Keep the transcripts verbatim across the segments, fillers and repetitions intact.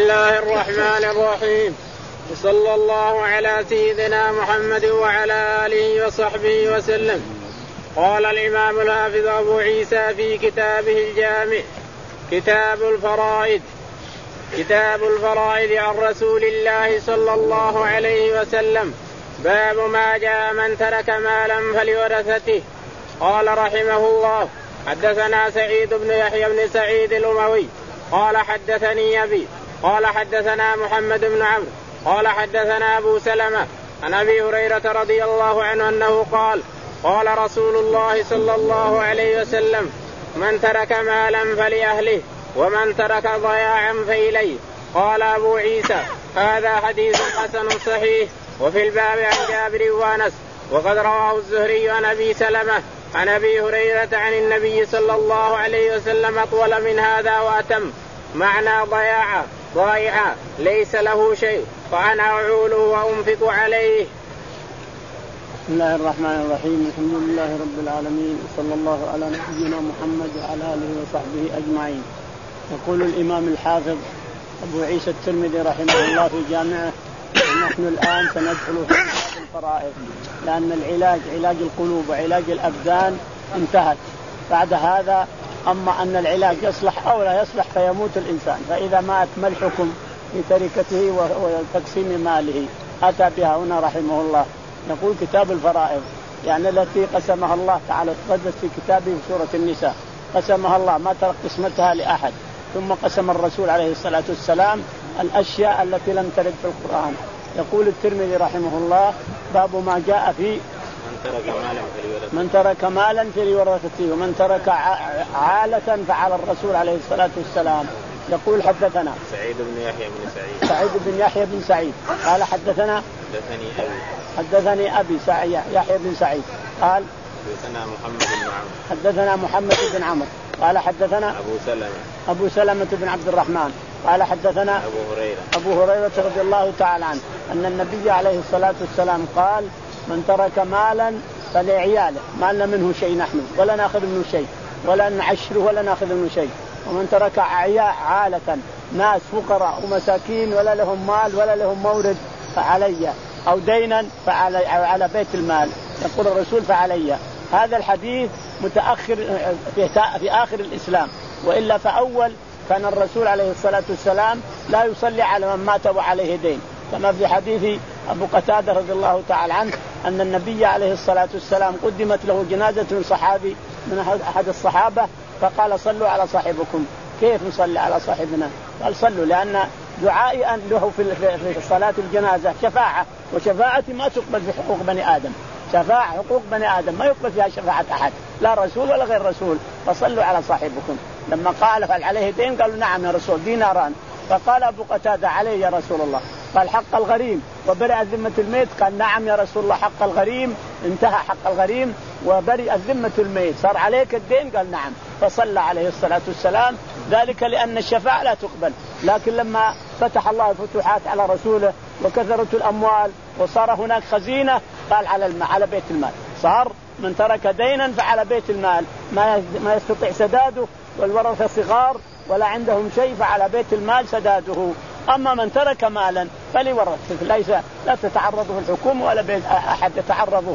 الله الرحمن الرحيم. صلى الله على سيدنا محمد وعلى آله وصحبه وسلم. قال الإمام الحافظ أبو عيسى في كتابه الجامع كتاب الفرائض كتاب الفرائض عن رسول الله صلى الله عليه وسلم. باب ما جاء من ترك مالا فلورثته. قال رحمه الله: حدثنا سعيد بن يحيى بن سعيد الأموي قال حدثني أبي قال حدثنا محمد بن عمرو قال حدثنا أبو سلمة عن أبي هريرة رضي الله عنه أنه قال: قال رسول الله صلى الله عليه وسلم: من ترك مالا فلأهله ومن ترك ضياعا فإليه. قال أبو عيسى: هذا حديث حسن صحيح. وفي الباب عن جابر وأنس وقد رواه الزهري عن أبي سلمة عن أبي هريرة عن النبي صلى الله عليه وسلم أطول من هذا وأتم. معنى ضياع ضائع ليس له شيء فأنا أعوله وأنفق عليه. بسم الله الرحمن الرحيم. الحمد لله رب العالمين، صلى الله على نبينا محمد وعلى آله وصحبه أجمعين. يقول الإمام الحافظ أبو عيسى الترمذي رحمه الله في جامعه: ونحن الآن سندخل في كتاب الفرائض، لأن العلاج علاج القلوب وعلاج الأبدان انتهت. بعد هذا أما أن العلاج يصلح أو لا يصلح فيموت الإنسان، فإذا مات ما الحكم في تركته وتقسيم ماله؟ أتى بها هنا رحمه الله. نقول كتاب الفرائض يعني التي قسمها الله تعالى، تقدس في كتابه في سورة النساء، قسمها الله ما ترك قسمتها لأحد. ثم قسم الرسول عليه الصلاة والسلام الأشياء التي لم ترد في القرآن. يقول الترمذي رحمه الله: باب ما جاء في من ترك مالا فلورثته ومن ترك عالة فعلى الرسول عليه الصلاة والسلام. يقول: حدثنا سعيد بن يحيى بن سعيد سعيد بن يحيى بن سعيد قال حدثنا حدثني أبي حدثني أبي سعيد يحيى بن سعيد قال حدثنا محمد بن عمرو حدثنا محمد بن عمرو قال حدثنا أبو سلمة أبو سلمة بن عبد الرحمن قال حدثنا أبو هريرة أبو هريرة رضي الله تعالى عنه أن النبي عليه الصلاة والسلام قال: من ترك مالا فلعياله، ما لنا منه شيء نحن ولا نأخذ منه شيء ولا نعشره ولا نأخذ منه شيء. ومن ترك عالة، ناس فقراء ومساكين ولا لهم مال ولا لهم مورد فعلي، أو دينا فعلي على بيت المال. يقول الرسول: فعلي. هذا الحديث متأخر في آخر الإسلام، وإلا فأول كان الرسول عليه الصلاة والسلام لا يصلي على من مات وعليه دين، كما في حديث أبو قتادة رضي الله تعالى عنه أن النبي عليه الصلاة والسلام قدمت له جنازة من صحابي من أحد الصحابة فقال: صلوا على صاحبكم. كيف نصلي على صاحبنا؟ قال: صلوا، لأن دعائي أن له في صلاة الجنازة شفاعة، وشفاعة ما تقبل في حقوق بني آدم. شفاعة حقوق بني آدم ما يقبل فيها شفاعة أحد، لا رسول ولا غير رسول. فصلوا على صاحبكم. لما قال: هل عليه دين؟ قالوا: نعم يا رسول، ديناران. فقال أبو قتادة: عليه يا رسول الله. قال: حق الغريم وبرئ ذمة الميت؟ قال: نعم يا رسول الله، حق الغريم انتهى، حق الغريم وبرئ ذمة الميت، صار عليك الدين؟ قال: نعم. فصلى عليه الصلاة والسلام، ذلك لأن الشفاعة لا تقبل. لكن لما فتح الله الفتوحات على رسوله وكثرت الأموال وصار هناك خزينة، قال: على على بيت المال. صار من ترك دينا فعلى بيت المال، ما ما يستطيع سداده والورثة صغار ولا عندهم شيء فعلى بيت المال سداده. أما من ترك مالا فلورثته، ليس لا تتعرضه الحكومة ولا بيت أحد يتعرضه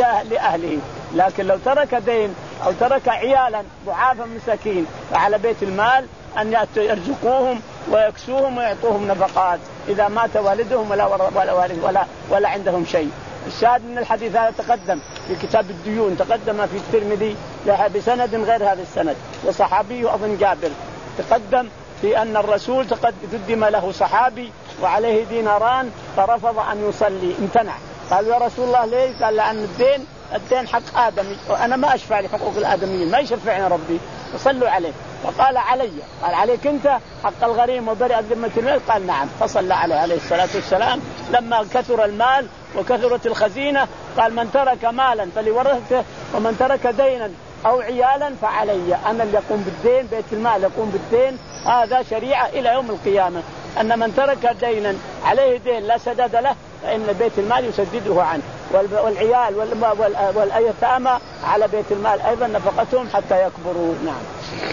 لأهله. لكن لو ترك دين أو ترك عيالا ضعافا مساكين فعلى بيت المال أن يرزقوهم ويكسوهم ويعطوهم نفقات إذا مات والدهم ولا ولا ولا, ولا, ولا عندهم شيء. الشاهد من الحديث هذا تقدم في كتاب الديون، تقدم في الترمذي بسند غير هذا السند، وصحابي أظن جابر تقدم في أن الرسول قدم له صحابي وعليه ديناران فرفض أن يصلي، امتنع. قال: يا رسول الله ليه؟ قال: لأن الدين الدين حق آدمي وأنا ما أشفع لحقوق الآدميين، ما يشفعني ربي، فصلوا عليه. فقال: علي. قال: عليك أنت حق الغريم وبرئ ذمة المال؟ قال: نعم. فصلى عليه عليه الصلاة والسلام. لما كثر المال وكثرت الخزينة قال: من ترك مالا فلورثته ومن ترك دينا أو عيالا فعلي، أنا اللي يقوم بالدين، بيت المال يقوم بالدين. هذا شريعة إلى يوم القيامة، أن من ترك دينا عليه دين لا سداد له فإن بيت المال يسدده عنه، والعيال والأيتامى على بيت المال أيضا نفقتهم حتى يكبروا. نعم.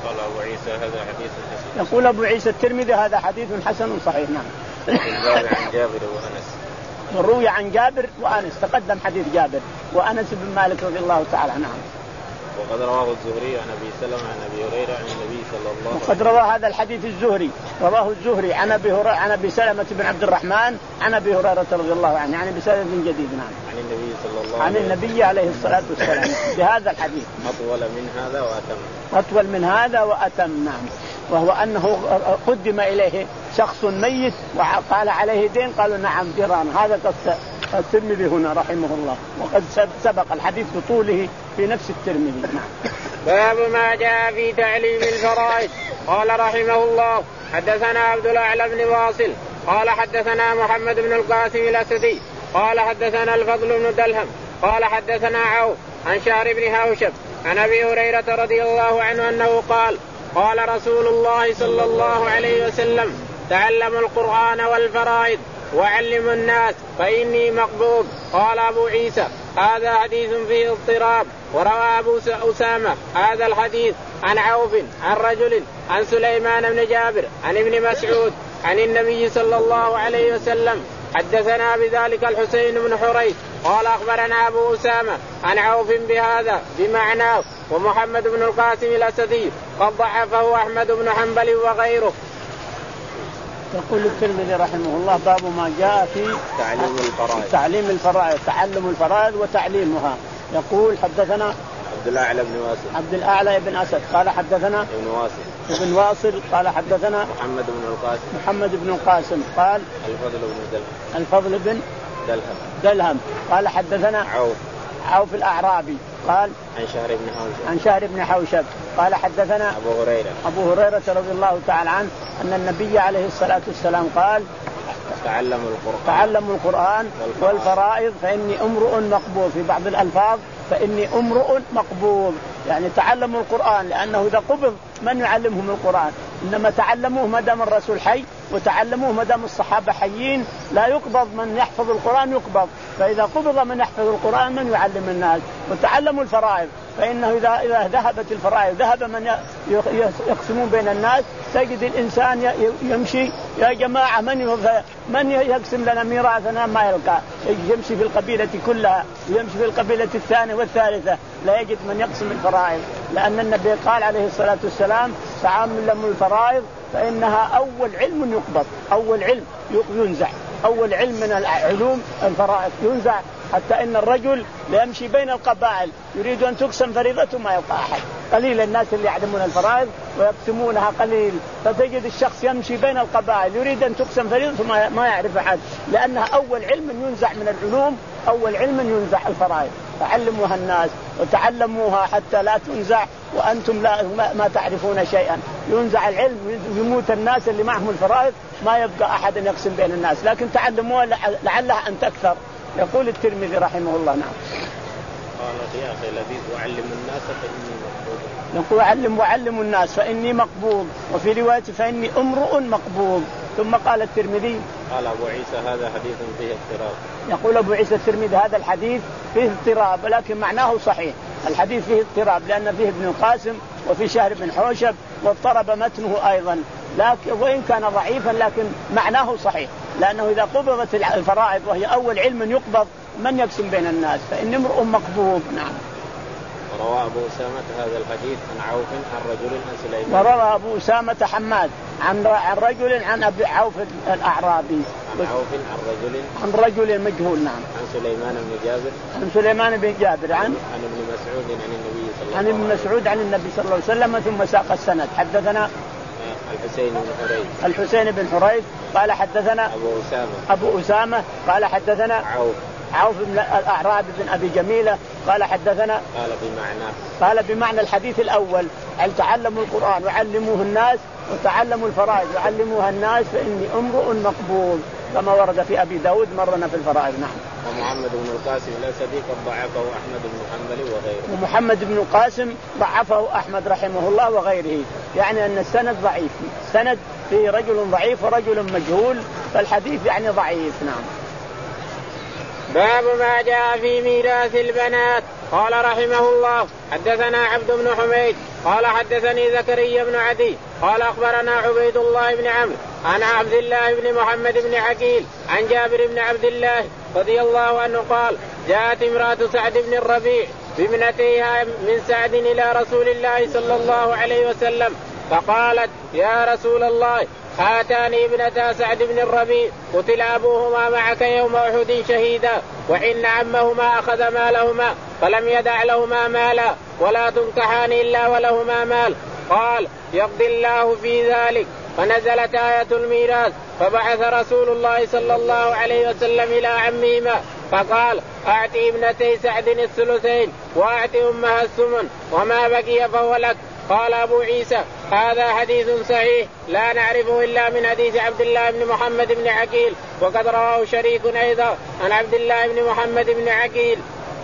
قال أبو عيسى هذا حديث حسن. يقول أبو عيسى الترمذي هذا حديث حسن صحيح. نعم. عن جابر وأنس. روي عن جابر وأنس، تقدم حديث جابر وأنس بن مالك رضي الله تعالى. نعم. وقد رواه الزهري عن أبي سلمة عن أبي هريرة عن النبي صلى الله عليه وسلم. وقد روى هذا الحديث الزهري، رواه الزهري عن أبي هريرة عن أبي سلمة بن عبد الرحمن عن أبي هريرة رضي الله عنه، يعني بسند جديد. نعم. عن النبي صلى الله عليه وسلم. عن النبي عليه الصلاة والسلام بهذا الحديث. أطول من هذا وأتم. أطول من هذا وأتم. نعم. وهو أنه قدم إليه شخص ميت وقال عليه دين، قالوا نعم جيران. هذا قصة الترمذي هنا رحمه الله، وقد سبق الحديث بطوله في نفس الترمذي. نعم. باب ما جاء في تعليم الفرائض. قال رحمه الله حدثنا عبد الأعلى بن واصل قال حدثنا محمد بن القاسم الأسدي قال حدثنا الفضل بن دلهم قال حدثنا عوف عن شهر بن هوشب عن أبي هريرة رضي الله عنه أنه قال قال رسول الله صلى الله عليه وسلم تعلموا القرآن والفرائض وعلموا الناس فإني مقبوض. قال أبو عيسى هذا حديث فيه اضطراب. وروى أبو أسامة هذا الحديث عن عوف عن رجل عن سليمان بن جابر عن ابن مسعود عن النبي صلى الله عليه وسلم. حدثنا بذلك الحسين بن حريث قال أخبرنا أبو أسامة عن عوف بهذا بمعناه. ومحمد بن القاسم الأسدي قد ضعفه أحمد بن حنبل وغيره. يقول الترمذي رحمه الله باب ما جاء في تعليم الفرائض تعليم الفرائض تعلم الفرائض وتعليمها. يقول حدثنا عبد الأعلى بن واصل عبد الأعلى بن أسد قال حدثنا ابن واصل ابن واصل قال حدثنا محمد بن القاسم محمد بن القاسم قال الفضل بن دلهم الفضل بن دلهم دلهم قال حدثنا عوف عوف الأعرابي قال عن شهر بن حوشب عن شهر بن حوشب قال حدثنا أبو هريرة أبو هريرة رضي الله تعالى عنه أن النبي عليه الصلاة والسلام قال تعلموا القرآن تعلموا القرآن والفرائض فإني امرؤ مقبول. في بعض الألفاظ فإني امرؤ مقبول، يعني تعلموا القرآن، لأنه إذا قبض من يعلمهم القرآن؟ إنما تعلموه ما دام الرسول حي، وتعلموه ما دام الصحابة حيين. لا يقبض من يحفظ القرآن يقبض، فإذا قبض من يحفظ القرآن من يعلم الناس. وتعلموا الفرائض فإنه إذا إذا ذهبت الفرائض ذهب من يقسمون بين الناس. تجد الإنسان يمشي يا جماعة من من يقسم لنا ميراثنا ما يلقى، يمشي في القبيلة كلها ويمشي في القبيلة الثانية والثالثة لا يجد من يقسم الفرائض، لأن النبي قال عليه الصلاة والسلام تعلموا الفرائض فإنها أول علم يقبض، أول علم ينزع، أول علم من العلوم الفرائض ينزع، حتى إن الرجل يمشي بين القبائل يريد أن تقسم فريضته ما يلقى أحد. قليل الناس اللي يعلمون الفرائض ويقسمونها قليل، فتجد الشخص يمشي بين القبائل يريد أن تقسم فريضته ما يعرف أحد، لأنها أول علم ينزع من العلوم، أول علم ينزع الفرائض. فعلموها الناس وتعلموها حتى لا تنزع وأنتم لا ما تعرفون شيئا. ينزع العلم يموت الناس اللي معهم الفرائض ما يبقى أحد يقسم بين الناس، لكن تعلموها لعلها أن تكثر. يقول الترمذي رحمه الله. نعم. قال يا أخي الذي أعلم الناس فإني مقبوض. يقول علم وعلم الناس فإني مقبوض، وفي رواية فإني امرؤ مقبوض. ثم قال الترمذي قال أبو عيسى هذا حديث فيه اضطراب. يقول أبو عيسى الترمذي هذا الحديث فيه اضطراب، ولكن معناه صحيح. الحديث فيه اضطراب لأن فيه ابن القاسم وفي شهر بن حوشب واضطرب متنه أيضا، لكن وإن كان ضعيفا لكن معناه صحيح، لأنه إذا قبضت الفرائض وهي أول علم يقبض من يقسم بين الناس فإن امرؤ مقبوض. نعم. وروى أبو أسامة هذا الحديث عن عوف عن رجل عن سليمان. وروى أبو أسامة حماد عن عن رجل عن أبي عوف الأعرابي. عن عوف عن رجل عن رجل مجهول. نعم. عن سليمان بن جابر. عن سليمان بن جابر عن عن ابن مسعود عن النبي صلى الله عليه وسلم. عن ابن مسعود عن النبي صلى الله عليه وسلم ثم ساق السند. حدثنا الحسين بن حريث. الحسين بن حريث قال حدثنا أبو أسامة. أبو أسامة قال حدثنا عوف عوف بن الأعرابي بن أبي جميلة قال حدثنا قال بمعنى قال بمعنى الحديث الأول هل تعلموا القرآن وعلموه الناس وتعلموا الفرائض وعلموها الناس فإني امرؤ مقبول، كما ورد في أبي داود مرنا في الفرائض. نعم. ومحمد بن القاسم الأسدي قد ضعفه أحمد بن حنبل وغيره. ومحمد بن القاسم ضعفه أحمد رحمه الله وغيره، يعني أن السند ضعيف، سند في رجل ضعيف ورجل مجهول، فالحديث يعني ضعيف. نعم. باب ما جاء في ميراث البنات. قال رحمه الله حدثنا عبد بن حميد قال حدثني زكريا بن عدي قال أخبرنا عبيد الله بن عمرو عن عبد الله بن محمد بن عقيل عن جابر بن عبد الله رضي الله عنه قال جاءت امرأة سعد بن الربيع بابنتيها من سعد إلى رسول الله صلى الله عليه وسلم فقالت يا رسول الله هاتاني ابنتا سعد بن الربيع قتل أبوهما معك يوم أحد شهيدا وإن عمهما أخذ مالهما فلم يدع لهما مالا ولا تنكحان إلا ولهما مال. قال يقضي الله في ذلك. فنزلت آية الميراث فبعث رسول الله صلى الله عليه وسلم إلى عمهما فقال أعطي ابنتي سعد الثلثين وأعطي أمها الثمن وما بقي فهو لك. قال أبو عيسى هذا حديث صحيح لا نعرفه إلا من حديث عبد الله بن محمد بن عقيل وقد رواه شريك أيضا عن عبد الله بن محمد بن عقيل.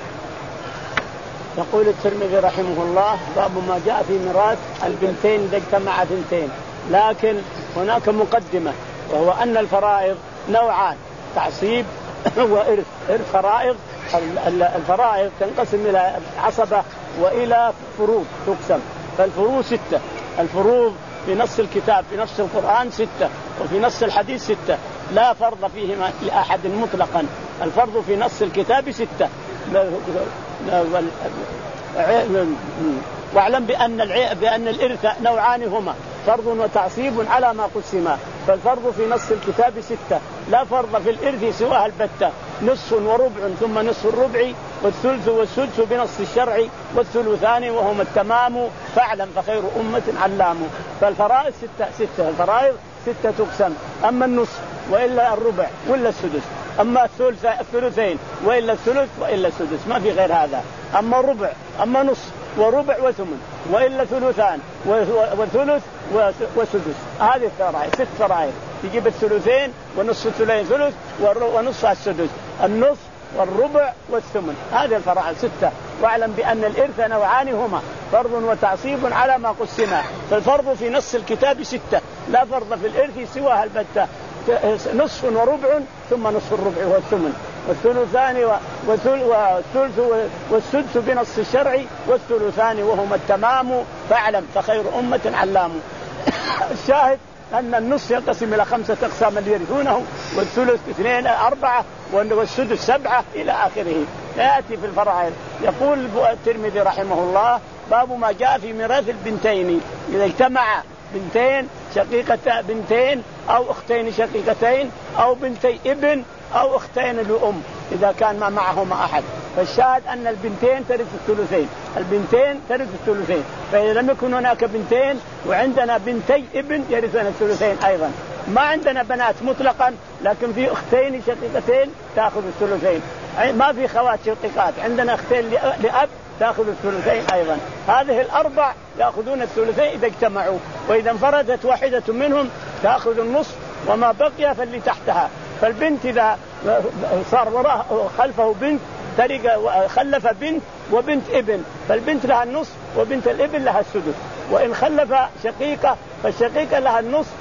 يقول الترمذي رحمه الله باب ما جاء في ميراث البنتين إذا اجتمع بنتين. لكن هناك مقدمة وهو أن الفرائض نوعان تعصيب وإرث. إرث فرائض الفرائض تنقسم إلى عصبة وإلى فروض تقسم. فالفروض ستة. الفروض في نص الكتاب في نص القرآن ستة وفي نص الحديث ستة لا فرض فيهما لأحد مطلقا. الفرض في نص الكتاب ستة. واعلم بأن الع... بأن الإرث نوعان هما فرض وتعصيب على ما قسما. فالفرض في نص الكتاب ستة لا فرض في الإرث سواها البتة نصف وربع ثم نصف الربع والثلث والسدس بنص الشرع والثلثان وهما التمام فاعلم فخير أمة علام. فالفرائض ستة ستة الفرائض ستة تقسم. أما النصف وإلا الربع وإلا السدس. أما الثلث الثلثين وإلا الثلث وإلا السدس ما في غير هذا. أما الربع أما نصف وربع وثمن وإلا ثلثان وثلث وسدس. هذه الفرائض ست فرائض يجيب الثلثين ونصف الثلثين ثلث ونصف السدس النصف والربع والثمن. هذه الفرائض ستة. واعلم بأن الإرث نوعان هما فرض وتعصيب على ما قسما. فالفرض في نص الكتاب ستة لا فرض في الإرث سواها البتة نصف وربع ثم نصف الربع والثمن والثلثان والثلث والسدس بنص الشرع والثلثان وهما التمام فاعلم فخير أمة علام. الشاهد أن النصف ينقسم إلى خمسة أقسام اللي يرثونه والثلث اثنين أربعة والسدس سبعة إلى آخره. يأتي في الفرائض. يقول الترمذي رحمه الله باب ما جاء في ميراث البنتين إذا اجتمع بنتين شقيقة بنتين أو أختين شقيقتين أو بنتي ابن أو أختين لأم إذا كان ما معهما أحد. فالشاهد أن البنتين ترث الثلثين. البنتين ترث الثلثين. فإذا لم يكن هناك بنتين وعندنا بنتي ابن يرثون الثلثين أيضا. ما عندنا بنات مطلقا لكن في أختين شقيقتين تأخذ الثلثين. ما في خوات شقيقات عندنا أختين لأب تأخذ الثلثين أيضا. هذه الأربع يأخذون الثلثين إذا اجتمعوا. وإذا انفردت واحدة منهم تأخذ النصف وما بقي فاللي تحتها. فالبنت إذا صار وراء خلفه بنت ترق خلف بنت وبنت ابن فالبنت لها النصف وبنت الابن لها السدس. وإن خلف شقيقة فالشقيقة لها النصف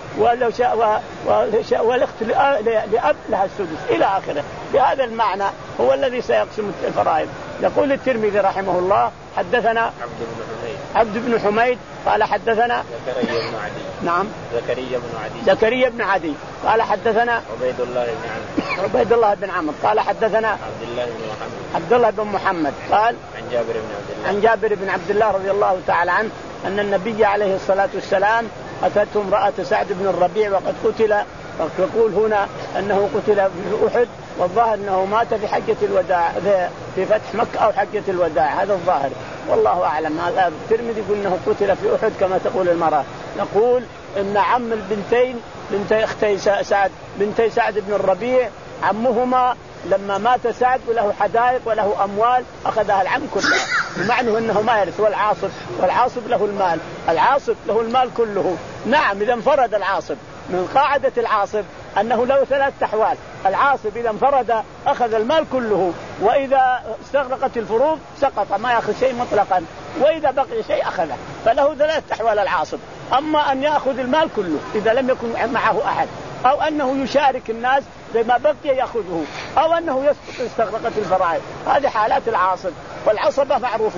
والأخت لأب لها السدس إلى آخره. بهذا المعنى هو الذي سيقسم الفرائض. يقول الترمذي رحمه الله حدثنا عبد بن حميد عبد بن حميد قال حدثنا زكريا بن عدي نعم زكريا بن عدي زكريا بن عدي قال حدثنا عبيد الله بن عمرو عبيد الله بن عمرو قال حدثنا عبد الله بن محمد عبد الله بن محمد قال عن جابر بن عبد الله عن جابر بن عبد الله رضي الله تعالى عنه أن النبي عليه الصلاة والسلام أتته امرأة سعد بن الربيع وقد قتل. يقول هنا أنه قتل في أحد والظاهر أنه مات في حجة الوداع في فتح مكة أو حجة الوداع هذا الظاهر والله أعلم. هذا الترمذي يقول أنه قتل في أحد كما تقول المرأة. نقول إن عم البنتين بنتي أختي سعد بنتي سعد بن الربيع عمهما لما مات سعد وله حدائق وله أموال أخذها العم كلها بمعنى أنه ما يرث. والعاصب والعاصب له المال العاصب له المال كله. نعم إذا انفرد العاصب من قاعدة العاصب أنه له ثلاث أحوال. العاصب إذا انفرد أخذ المال كله وإذا استغرقت الفروض سقط ما يأخذ شيء مطلقا وإذا بقي شيء أخذه. فله ثلاث أحوال العاصب. أما أن يأخذ المال كله إذا لم يكن معه أحد أو أنه يشارك الناس بما بقي يأخذه أو أنه يستغرقت الفرائض. هذه حالات العاصب. والعصبة معروفين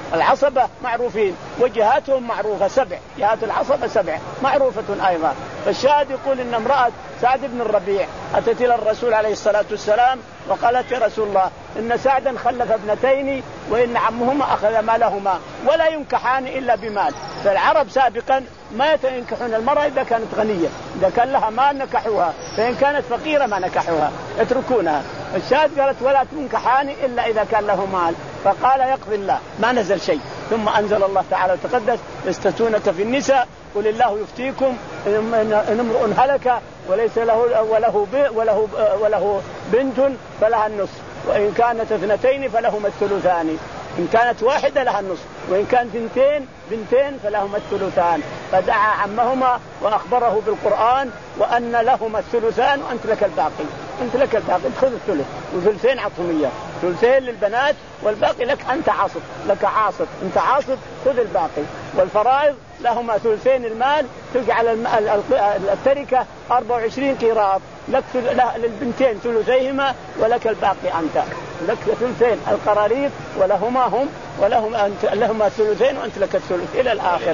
العصبة معروفين وجهاتهم معروفة سبع، جهات العصبة سبع معروفة أيضا. فالشاهد يقول إن امرأة سعد بن الربيع أتت إلى الرسول عليه الصلاة والسلام وقالت يا رسول الله إن سعدا خلف ابنتين وإن عمهما أخذ مالهما ولا ينكحان إلا بمال. فالعرب سابقا ما ينكحون المرأة إذا كانت غنية، إذا كان لها مال نكحوها، فإن كانت فقيرة ما نكحوها يتركونها. الشاهد قالت ولا تنكحان إلا إذا كان له مال. فقال يقضي الله، ما نزل شيء. ثم أنزل الله تعالى وتقدس يستفتونك في النساء قل الله يفتيكم إن امرؤ هلك وليس له وله وله وله بنت فلها النصف وإن كانت اثنتين فلهما الثلثان، إن كانت واحدة لها النصف وإن كانت اثنتين بنتين فلهما الثلثان. فدعا عمهما وأخبره بالقرآن وأن لهما الثلثان وأنت لك الباقي، أنت لك الباقي خذ الثلث وثلثين عطهم إياه، ثلثين للبنات والباقي لك أنت عاصب، لك عاصب أنت عاصب خذ الباقي. والفرائض لهما ثلثين المال تجعل التركة أربعة وعشرين قيراط، لك للبنتين ثلثيهما ولك الباقي أنت، لك ثلثين القراريط ولهما هم ولهم أنت لهما ثلثين وأنت لك الثلث إلى الآخر.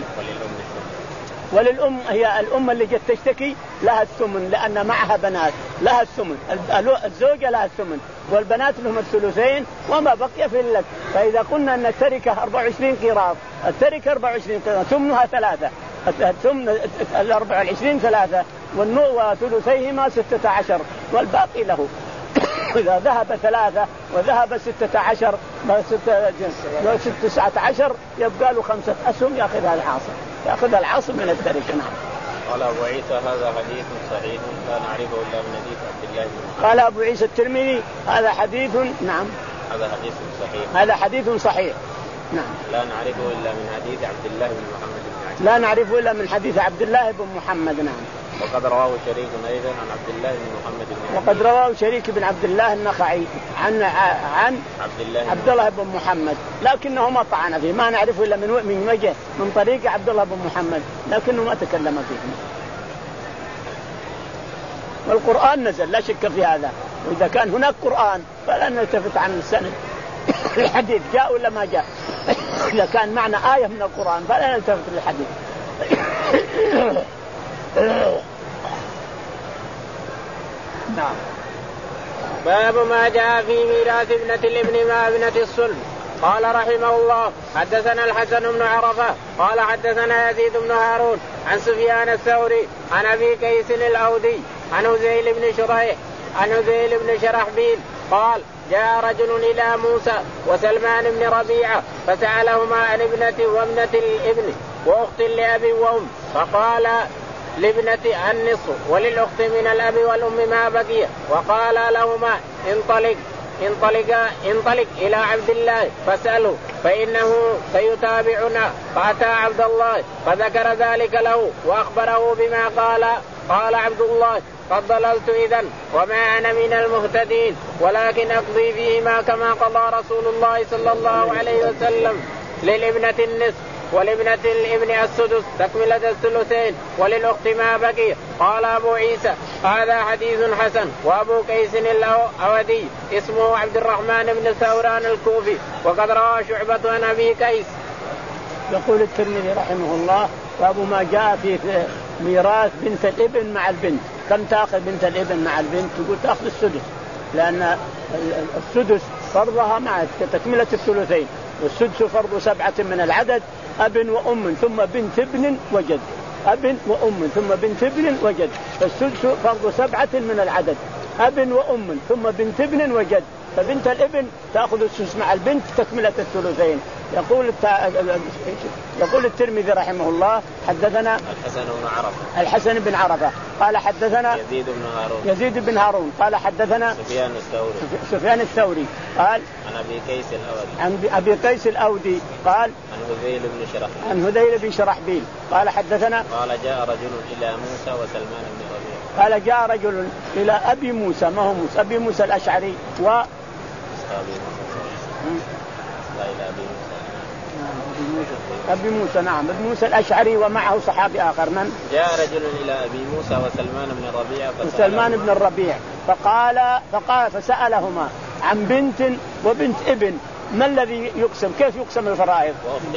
وللأم هي الأم اللي جت تشتكي لها الثمن لأن معها بنات لها الثمن، الزوجة لها الثمن والبنات لهم الثلثين وما بقي في لك. فإذا قلنا أن التركة أربعة وعشرين قيراط، التركة أربعة وعشرين قيراط ثمنها ثلاثة، الثمن الأربعة والعشرين ثلاثة وثلثيهما ستة عشر والباقي له. إذا ذهب ثلاثة وذهب ستة عشر ستة تسعة عشر يبقى له خمسة أسهم يأخذها العاصم، يأخذها العاصم من التركة. نعم. قال أبو عيسى هذا حديث صحيح لا نعرفه إلا من حديث عبد الله بن محمد. قال أبو عيسى الترمذي هذا حديث نعم هذا حديث صحيح هذا حديث صحيح نعم لا نعرفه إلا من حديث عبد الله بن محمد بن عجلان. لا نعرفه إلا من حديث عبد الله بن محمد. نعم. وقد رواه شريك أيضا عن عبد الله بن محمد بن وقد رواه شريك بن عبد الله النخعي عن عن عبد الله عبد الله بن محمد لكنه ما طعن فيه، ما نعرفه إلا من من وجه من طريق عبد الله بن محمد لكنه ما تكلم فيه. والقرآن نزل لا شك في هذا، وإذا كان هناك قرآن فلا نلتفت عن السند الحديث جاء ولا ما جاء. إذا كان معنى آية من القرآن فلا نلتفت للحديث. نعم. باب ما جاء في ميراث ابنة الابن مع ابنة الصلب. قال رحمه الله حدثنا الحسن بن عرفة قال حدثنا يزيد بن هارون عن سفيان الثوري عن أبي قيس الأودي عن هذيل بن شريح عن هذيل بن شرحبيل قال جاء رجل إلى موسى وسلمان بن ربيعة فسألهما عن ابنة وابنة الابن وأخت لأبي وأم، فقال لابنة النصف وللأخت من الأب والأم ما بقي، وقال لهما انطلق انطلق انطلق إلى عبد الله فاسأله فإنه سيتابعنا. فأتى عبد الله فذكر ذلك له وأخبره بما قال. قال عبد الله قد ضللت إذن وما أنا من المهتدين، ولكن أقضي فيهما كما قضى رسول الله صلى الله عليه وسلم للابنة النصف ولابنة الابن السدس تكملة الثلثين وللأخت ما بقي. قال أبو عيسى هذا حديث حسن. وأبو قيس الأودي اسمه عبد الرحمن بن ثوران الكوفي وقد روى شعبة عن أبي قيس. يقول الترمذي رحمه الله باب ما جاء في ميراث بنت الابن مع البنت. كم تأخذ بنت الابن مع البنت؟ تقول تأخذ السدس، لأن السدس فرضها مع تكملة الثلثين، والسدس فرض سبعة من العدد أب وأم ثم بنت ابن وجد، أب وأم ثم بنت ابن وجد، فالسدس فرض سبعة من العدد أب وأم ثم بنت ابن وجد، فبنت الابن تأخذ السدس مع البنت تكملة الثلثين. يقول التع... يقول الترمذي رحمه الله حدثنا الحسن بن عرفة الحسن بن عرفة قال حدثنا يزيد بن هارون يزيد بن هارون قال حدثنا سفيان الثوري سفيان الثوري قال عن أبي قيس الأودي عن أبي قيس الأودي قال عن هذيل بن شرحبيل عن هذيل بن شرحبيل قال حدثنا قال جاء رجل إلى موسى وسلمان بن ربيعة قال جاء رجل إلى أبي موسى، ما هو موسى؟ أبي موسى الأشعري و أبي موسى لا إلى أبي موسى أبي موسى نعم أبي موسى الأشعري ومعه صحابي آخر. من جاء رجل إلى أبي موسى وسلمان بن الربيع وسلمان بن الربيع فقال فقال فسألهما عن بنت وبنت ابن، ما الذي يقسم؟ كيف يقسم الفرائض؟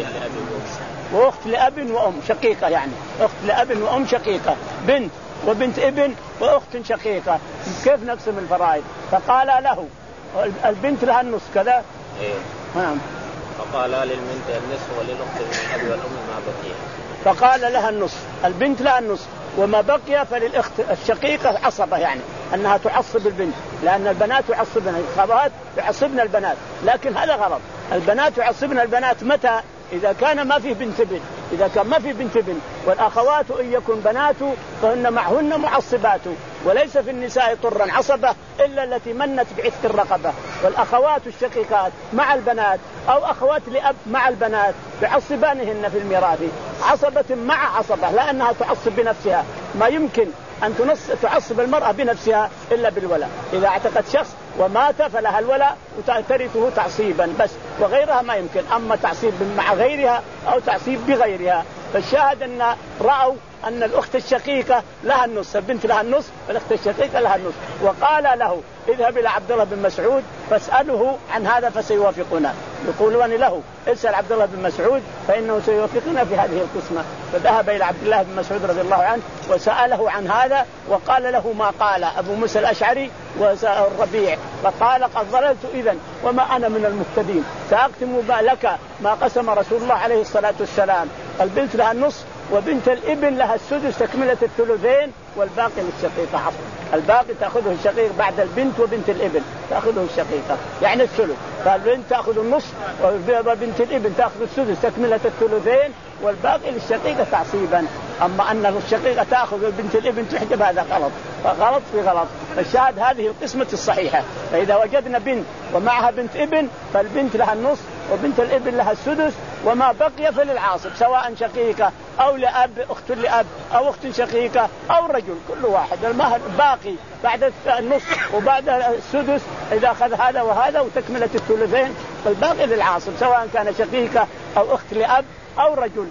وأخت لأب وأم شقيقة، يعني أخت لأب وأم شقيقة، بنت وبنت ابن وأخت شقيقة، كيف نقسم الفرائض؟ فقال له البنت لها النصف كذا. إيه. نعم. فقال للبنت النصف وللأخت من الأب والأم ما بقي. فقال لها النصف، البنت لها النصف، وما بقي فللأخت الشقيقة عصبة، يعني أنها تعصب البنت، لأن البنات يعصبن الأخوات يعصبن البنات، لكن هذا غلط. البنات يعصبن البنات متى؟ إذا كان ما فيه بنت ابن، إذا كان ما فيه بنت ابن، والأخوات إن يكن بنات فهن معهن معصبات، وليس في النساء طرا عصبة إلا التي منت بعتق الرقبة. والأخوات الشقيقات مع البنات أو أخوات لأب مع البنات يعصبانهن في الميراث عصبة مع عصبة، لأنها تعصب بنفسها. ما يمكن أن تعصب المرأة بنفسها إلا بالولاء، إذا اعتقد شخص ومات فلها الولاء وترثه تعصيبا بس، وغيرها ما يمكن. أما تعصيب مع غيرها أو تعصيب بغيرها، فالشاهد أن رأوا أن الأخت الشقيقة لها النص، البنت لها النص والأخت الشقيقة لها النص. وقال له اذهب إلى عبد الله بن مسعود فاسأله عن هذا فسيوافقنا، يقولون له اسأل عبد الله بن مسعود فإنه سيوافقنا في هذه القسمة. فذهب إلى عبد الله بن مسعود رضي الله عنه وسأله عن هذا، وقال له ما قال أبو موسى الأشعري والربيع، فقال قد ضللت إذن وما أنا من المهتدين، سأقسم لك ما قسم رسول الله عليه الصلاة والسلام، البنت لها النصف وبنت الابن لها السدس تكملة الثلثين، والباقي للشقيقة عصر. الباقي تأخذه الشقيق بعد البنت وبنت الابن تأخذه الشقيقة، يعني الثلث. فالبنت تأخذ النصف وبنت الابن تأخذ السدس تكملة الثلثين، والباقي للشقيقة تعصيبا. أما أن الشقيقة تأخذ بنت الابن تحجب هذا غلط، فغلط في غلط. فالشاهد هذه القسمة الصحيحة. فإذا وجدنا بنت ومعها بنت ابن فالبنت لها النصف وبنت الابن لها السدس، وما بقي فللعاصب سواء شقيقة أو لأب أخت لأب أو أخت شقيقة أو رجل، كل واحد المهر باقي بعد النصف وبعد السدس إذا أخذ هذا وهذا وتكملة الثلثين، فالباقي للعاصب سواء كان شقيقة أو أخت لأب أو رجل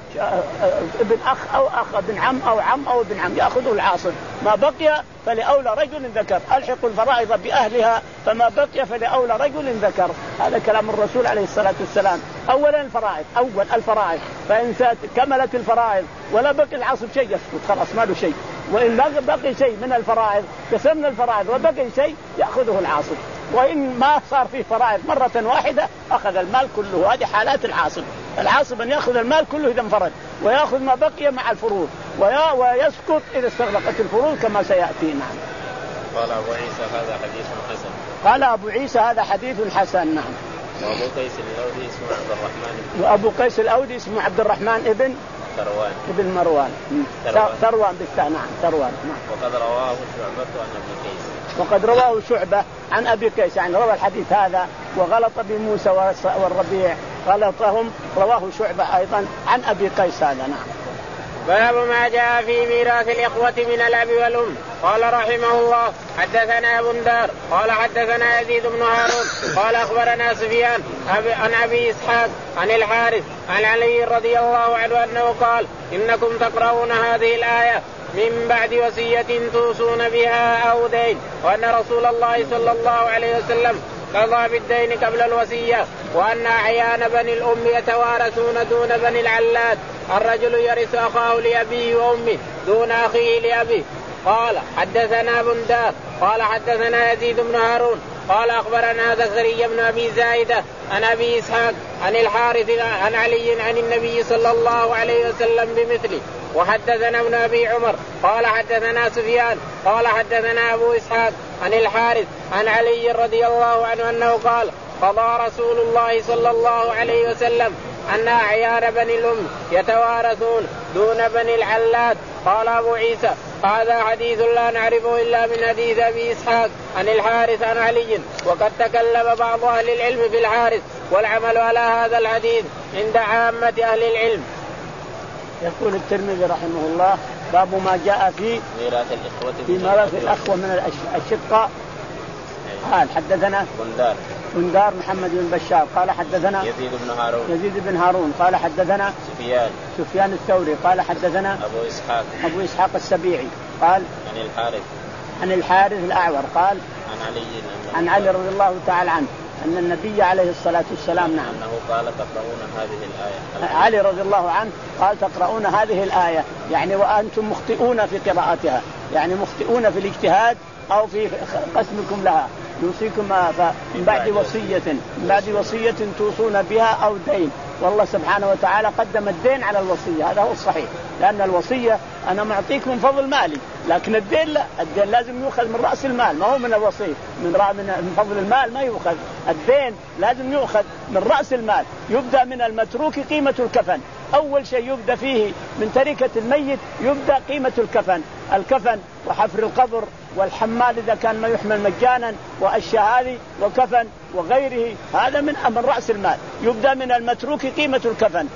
ابن أخ أو أخ ابن عم أو عم أو ابن عم يأخذه العاصب. ما بقي فلأولى رجل ذكر، ألحق الفرائض بأهلها، فما بقي فلأولى رجل ذكر. هذا كلام الرسول عليه الصلاة والسلام. أولا الفرائض، أول الفرائض، فإن كملت الفرائض ولا بقي العاصب شيء يسكت خلاص ما له شيء، وإن بقي شيء من الفرائض قسمنا الفرائض وبقي شيء يأخذه العاصب، وإن ما صار فيه فرائض مرة واحدة أخذ المال كله. هذه حالات العاصب. العاصب أن يأخذ المال كله إذا انفرد، ويأخذ ما بقي مع الفروض، ويسقط إذا استغرقت الفروض كما سيأتي. نعم. قال أبو عيسى هذا حديث حسن. قال أبو عيسى هذا حديث حسن. نعم. وأبو قيس الأودي اسمه عبد الرحمن. وأبو قيس الأودي اسمه عبد الرحمن ابن ثروان. ابن مروان. ثروان بالتاء. نعم ثروان. نعم. وقد رواه شعبة عن أبي قيس. وقد رواه شعبة عن أبي قيس، يعني روى الحديث هذا وغلط بموسى والربيع غلطهم، رواه شعبة أيضا عن أبي قيس هذا. نعم. باب ما جاء في ميراث الإخوة من الأب والأم. قال رحمه الله حدثنا بندار قال حدثنا يزيد بن هارون قال أخبرنا سفيان عن أبي إسحاق عن الحارث عن علي رضي الله عنه أنه قال إنكم تقرؤون هذه الآية من بعد وصية توصون بها أو دين، وأن رسول الله صلى الله عليه وسلم قضى بالدين قبل الوصية، وأن أعيان بني الأم يتوارثون دون بني العلات، الرجل يرث أخاه لأبيه وأمه دون أخيه لأبيه. قال حدثنا بندار قال حدثنا يزيد بن هارون قال أخبرنا زكريا بن أبي زايدة عن أبي إسحاق عن الحارث عن علي عن النبي صلى الله عليه وسلم بمثله. وحدثنا ابن أبي عمر قال حدثنا سفيان قال حدثنا أبو إسحاق عن الحارث عن علي رضي الله عنه أنه قال قضى رسول الله صلى الله عليه وسلم أن أعيان بني الأم يتوارثون دون بني العلات. قال أبو عيسى هذا حديث لا نعرفه إلا من حديث أبي إسحاق عن الحارث عن علي، وقد تكلم بعض أهل العلم في الحارث، والعمل على هذا الحديث عند عامة أهل العلم. يقول الترمذي رحمه الله باب ما جاء في ميراث الإخوة في ميراث الأخوة من الأشقاء. قال حدثنا بندار بندار محمد بن بشار قال حدثنا يزيد بن هارون يزيد بن هارون قال حدثنا سفيان سفيان الثوري قال حدثنا أبو إسحاق أبو إسحاق السبيعي قال عن الحارث عن الحارث الأعور قال عن عن علي عن علي رضي الله تعالى عنه أن النبي عليه الصلاة والسلام نعم أنه قال تقرؤون هذه الآية. علي رضي الله عنه قال تقرؤون هذه الآية يعني وأنتم مخطئون في قراءتها، يعني مخطئون في الاجتهاد أو في قسمكم لها. يوصيكم من بعد وصية من بعد وصية توصون بها أو دين. والله سبحانه وتعالى قدم الدين على الوصية، هذا هو الصحيح، لأن الوصية أنا معطيك من فضل مالي، لكن الدين لا، الدين لازم يؤخذ من رأس المال، ما هو من الوصية من من فضل المال ما يؤخذ. الدين لازم يؤخذ من رأس المال. يبدأ من المتروك قيمة الكفن، أول شيء يبدأ فيه من تركة الميت يبدأ قيمة الكفن، الكفن وحفر القبر والحمال إذا كان ما يحمل مجانا وأشياء هذه وكفن وغيره، هذا من من رأس المال. يبدأ من المتروك قيمة الكفن،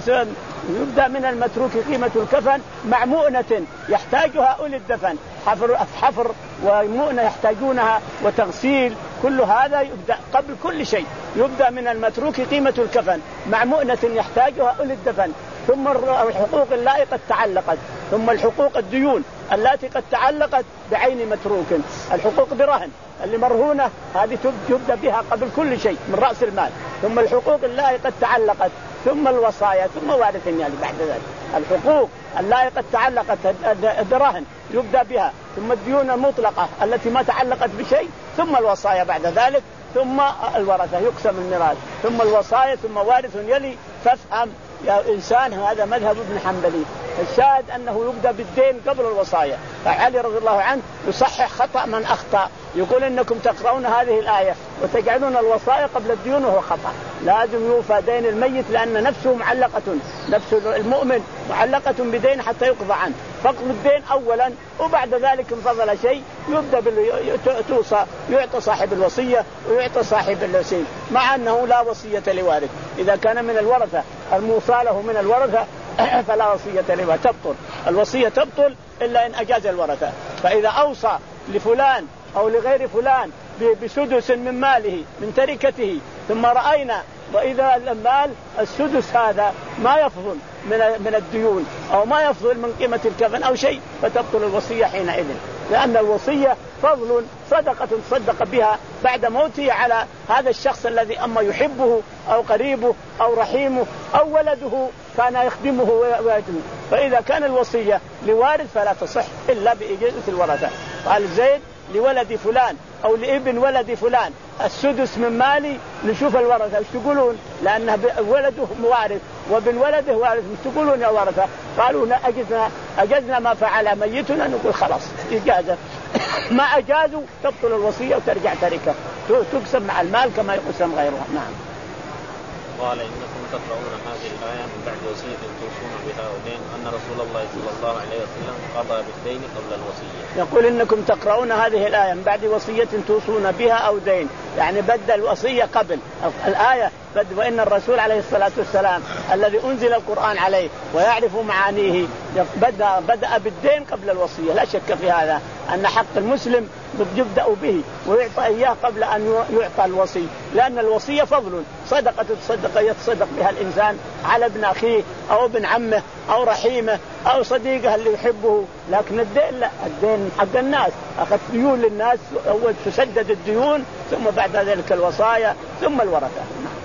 يبدأ من المتروك قيمة الكفن مع مؤنة يحتاجها أولي الدفن، حفر حفر ومؤنة يحتاجونها وتغسيل، كل هذا يبدأ قبل كل شيء. يبدأ من المتروك قيمة الكفن مع مؤنة يحتاجها أولي الدفن، ثم الحقوق التي قد تعلقت، ثم الحقوق الديون التي قد تعلقت بعين متروك، الحقوق برهن اللي مرهونة هذه يبدأ بها قبل كل شيء من رأس المال، ثم الحقوق التي قد تعلقت، ثم الوصايا، ثم وارث يعني بعد ذلك. الحقوق التي قد تعلقت الدراهم يبدأ بها، ثم الديون المطلقة التي ما تعلقت بشيء، ثم الوصايا بعد ذلك، ثم الورثة يقسم الميراث، ثم الوصايا، ثم وارث يلي. فافهم يا إنسان هذا مذهب ابن حنبلي. الشاهد أنه يبدأ بالدين قبل الوصايا. فعلي رضي الله عنه يصحح خطأ من أخطأ، يقول إنكم تقرؤون هذه الآية وتجعلون الوصايا قبل الديون، وهو خطأ. لازم يوفى دين الميت لأن نفسه معلقة، نفس المؤمن معلقة بدين حتى يقضى عنه، فقد الدين أولا، وبعد ذلك إن فضل شيء يبدأ بالتوصى، يعطى صاحب الوصية ويعطى صاحب الوصية، مع أنه لا وصية لوارث. إذا كان من الورثة الموصى له من الورثة فلا وصية لوارث، تبطل الوصية، تبطل إلا إن أجاز الورثة. فإذا أوصى لفلان أو لغير فلان بسدس من ماله من تركته، ثم رأينا وإذا المال السدس هذا ما يفضل من من الديون أو ما يفضل من قيمة الكفن أو شيء، فتبطل الوصية حينئذ، لأن الوصية فضل صدقة تصدق بها بعد موته على هذا الشخص الذي أما يحبه أو قريبه أو رحيمه أو ولده كان يخدمه ويخدمه. فإذا كان الوصية لوارث فلا تصح إلا بإجازة الورثة. قال زيد لولد فلان أو لابن ولد فلان السدس من مالي، نشوف الورثة ايش تقولون، لأن ولده وارث وابن ولده وارث، مش تقولون يا ورثة؟ قالوا أجزنا أجزنا ما فعل ميتنا، نقول خلاص إجازة. ما أجازوا تبطل الوصية وترجع تركة، تقسم مع المال كما يقسم غيرها. نعم. قال إنكم تقرؤون هذه الآية من بعد وصية توصون بها ودين، أن رسول الله صلى الله عليه وسلم قضى بالدين قبل الوصية. يقول إنكم تقرؤون هذه الآية من بعد وصية توصون بها أو دين، يعني بدأ الوصية قبل الآية. وإن الرسول عليه الصلاة والسلام الذي أنزل القرآن عليه ويعرف معانيه بدأ, بدأ بالدين قبل الوصية. لا شك في هذا أن حق المسلم يبدأ به ويعطى إياه قبل أن يعطى الوصي، لأن الوصية فضل، صدقة تصدق يتصدق بها الإنسان على ابن أخيه أو ابن عمه أو رحيمه أو صديقه اللي يحبه. لكن الدين لا، الدين حق الناس، أخذ ديون للناس، أول تسدد الديون ثم بعد ذلك الوصايا ثم الورثة.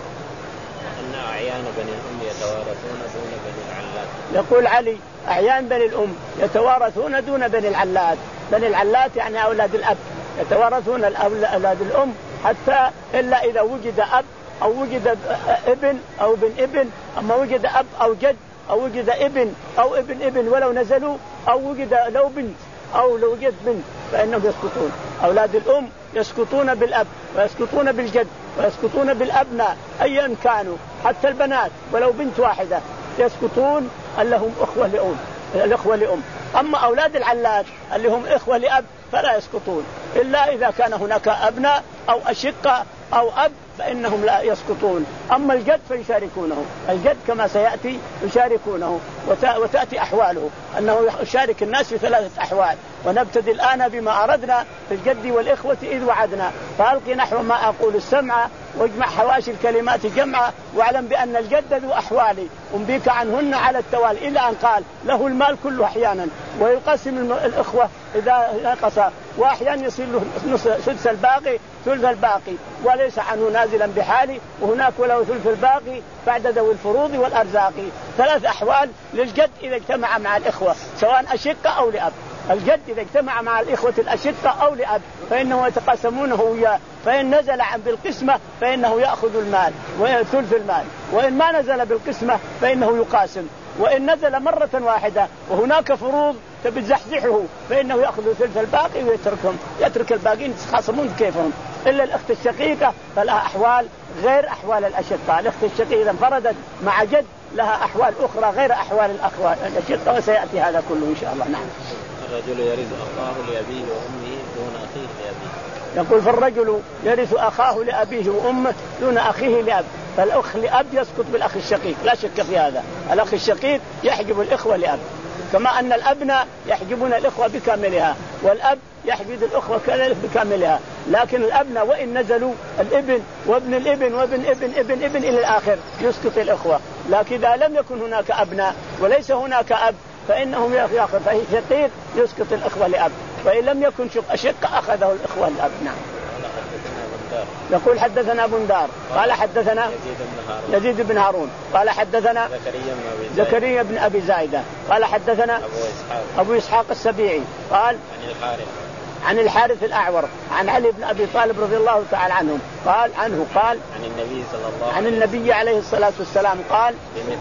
أن أعيان بني الأم يتوارثون دون بني العلات. يقول علي أعيان بني الأم يتوارثون دون بني العلات. بني العلات يعني أولاد الأب، يتوارثون أولاد الأم حتى إلا إذا وجد أب أو وجد ابن أو ابن ابن، أما وجد أب أو جد أو وجد ابن أو ابن ابن ولو نزلوا، أو وجد لو بنت أو لو وجد بنت فإنهم يسقطون. أولاد الأم يسقطون بالأب ويسقطون بالجد ويسقطون بالأبناء أيا كانوا، حتى البنات ولو بنت واحدة يسقطون اللي هم أخوة لأم الأخوة لأم. أما أولاد العلات اللي هم إخوة لأب فلا يسقطون إلا إذا كان هناك أبناء أو أشقة أو أب فإنهم لا يسقطون. أما الجد فيشاركونه، الجد كما سيأتي يشاركونه، وتأتي أحواله أنه يشارك الناس في ثلاثة أحوال. ونبتدي الآن بما أردنا في الجد والإخوة إذ وعدنا، فألقي نحو ما أقول السمع واجمع حواشي الكلمات جمعة، واعلم بأن الجد ذو أحوالي أنبيك عنهن على التوالي، إلى أن قال له المال كله أحيانا، ويقسم الإخوة إذا نقص، وأحيانا يصير له سدس الباقي ثلث الباقي، وليس عنه نازلا بحالي، وهناك وله ثلث الباقي بعد ذوي الفروض والأرزاق. ثلاث أحوال للجد إذا اجتمع مع الإخوة سواء أشقة أو لأب. الجد إذا اجتمع مع الإخوة الأشقة أو لأب فإنه يتقاسمونه وياه، فإن نزل عن بالقسمة فإنه يأخذ المال وثلث المال، وإن ما نزل بالقسمة فإنه يقاسم، وإن نزل مرة واحدة وهناك فروض تبزحزحه فإنه يأخذ ثلث الباقي ويتركهم، يترك الباقين يتخاصمون كيفهم. إلا الأخت الشقيقة فلها أحوال غير أحوال الأشقة. الأخت الشقيقة إذا انفردت مع جد لها أحوال أخرى غير أحوال الأخوال الأشقة، وسيأتي هذا كله إن شاء الله. نعم. الرجل يرث أخاه لأبيه وأمه دون أخيه لأبيه. يقول فالرجل يرث أخاه لأبيه وأمه دون أخيه لأب، فالأخ لأب يسقط بالأخ الشقيق لا شك في هذا. الأخ الشقيق يحجب الإخوة لأب، كما أن الأبناء يحجبون الإخوة بكاملها، والأب يحجب الأخوة كذلك بكاملها. لكن الأبناء وإن نزلوا الابن وابن الابن وابن ابن ابن ابن إلى الآخر يسقط الإخوة. لكن إذا لم يكن هناك أبناء وليس هناك أب فإنهم يأخذ، فهي شقيق يسقط الإخوة لأب، وإن لم يكن شق أخذه الإخوة الأب. نعم. يقول حدثنا بندار قال حدثنا يزيد بن هارون قال حدثنا زكريا بن أبي زايدة قال حدثنا أبو إسحاق السبيعي قال عن الحارث الأعور عن علي بن أبي طالب رضي الله تعالى عنهم قال عنه قال عن النبي صلى الله عن النبي عليه الصلاة والسلام قال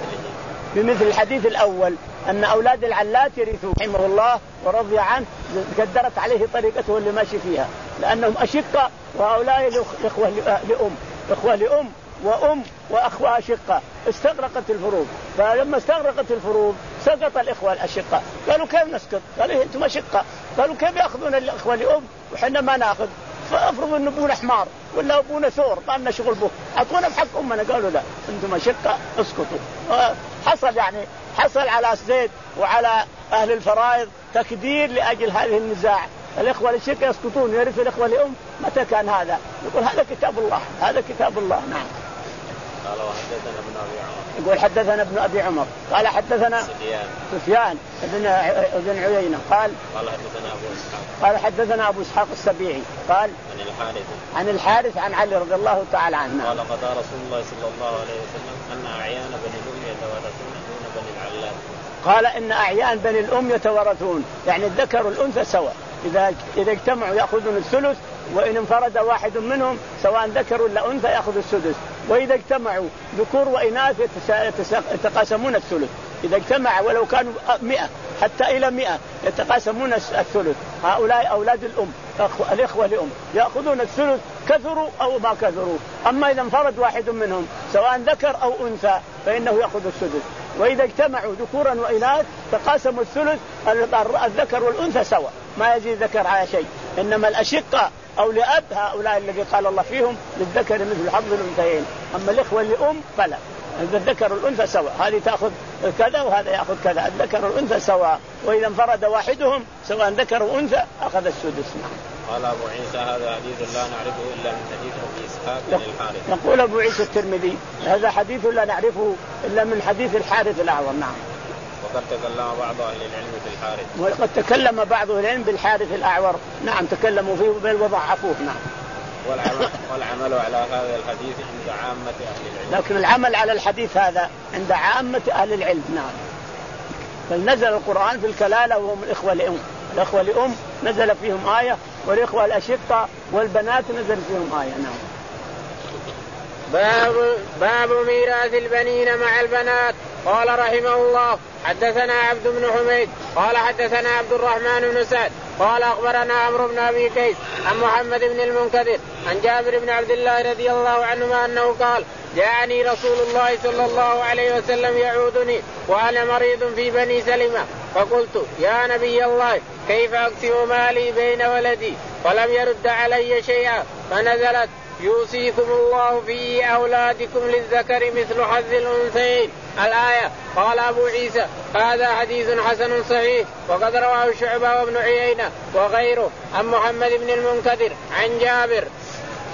بمثل الحديث الأول أن أولاد العلات يرثون رحمه الله ورضي عنه، قدرت عليه طريقته اللي ماشي فيها، لأنهم أشقة وهؤلاء إخوة لأم إخوة لأم وأم وأخوة أشقة، استغرقت الفروض. فلما استغرقت الفروض سقط الإخوة الأشقة، قالوا كيف نسقط؟ قالوا أنتم أشقة. قالوا كيف يأخذون الإخوة لأم وحنا ما نأخذ؟ فأفرضوا أن أبونا حمار ولا أبونا ثور ما لنا شغل به، أعطونا بحق أمنا. قالوا لا أنتم أشقة اسقطوا. حصل يعني حصل على زيد وعلى أهل الفرائض تكدير لأجل هذه النزاع. الإخوة الشقة يسقطون يرث الإخوة لأم. متى كان هذا؟ يقول هذا كتاب الله، هذا كتاب الله. نعم. قال وحدثنا ابن أبي عمر يقول حدثنا ابن أبي عمر قال حدثنا سفيان سفيان بن عيينة قال قال حدثنا أبو إسحاق قال حدثنا أبو إسحاق السبيعي قال عن الحارث عن الحارث عن علي رضي الله تعالى عنه قال قضى رسول الله صلى الله عليه وسلم أن أعيان بني الأم يتوارثون دون بني العلات. قال إن أعيان بني الأم يتوارثون، يعني الذكر والأنثى سواء، إذا إذا اجتمعوا يأخذون الثلث، وإن انفرد واحد منهم سواء ذكر ولا أنثى يأخذ السدس، وإذا اجتمعوا ذكور وإناث يتقاسمون الثلث. إذا اجتمع ولو كانوا مئة حتى إلى مئة يتقاسمون الثلث. هؤلاء أولاد الأم الإخوة لأم يأخذون الثلث كثروا أو ما كثروا. أما إذا انفرد واحد منهم سواء ذكر أو أنثى فإنه يأخذ السدس. وإذا اجتمعوا ذكورا وإناث تقاسموا الثلث، الذكر والأنثى سواء ما يزيد ذكر على شيء. إنما الأشقة أو لأب هؤلاء الذي قال الله فيهم للذكر مثل حظ الأنثيين، أما الإخوة لأم فلا، الذكر والأنثى سواء، هذه تأخذ كذا وهذا يأخذ كذا، الذكر والأنثى سواء. وإذا انفرد واحدهم سواء ذكر وأنثى أخذ السدس. قال أبو عيسى هذا حديث لا نعرفه إلا من حديث أبي إسحاق بن الحارث. يقول أبو عيسى الترمذي هذا حديث لا نعرفه إلا من حديث الحارث الأعور. نعم. وقد تكلم بعض أهل العلم في الحارث. وقد تكلم بعض أهل العلم بالحارث الأعور. نعم تكلموا فيه بل وضعفوه. نعم. والعمل, والعمل على هذا الحديث عند عامة أهل العلم. لكن العمل على الحديث هذا عند عامة أهل العلم. نعم. فنزل القرآن في الكلالة وهم الإخوة لأم، الإخوة لأم نزل فيهم آية، والإخوة الأشقة والبنات نزل فيهم آية. نعم. باب باب ميراث البنين مع البنات. قال رحمه الله حدثنا عبد بن حميد قال حدثنا عبد الرحمن بن سعد قال أخبرنا عمرو بن أبي كيس عن محمد بن المنكدر عن جابر بن عبد الله رضي الله عنهما أنه قال جاءني رسول الله صلى الله عليه وسلم يعودني وأنا مريض في بني سلمة، فقلت يا نبي الله كيف أقسم مالي بين ولدي؟ فلم يرد علي شيئا، فنزلت يوصيكم الله في أولادكم للذكر مثل حظ الأنثيين الآية. قال أبو عيسى هذا حديث حسن صحيح، وقد رواه شعبة وابن عيينة وغيره عن محمد بن المنكدر عن جابر.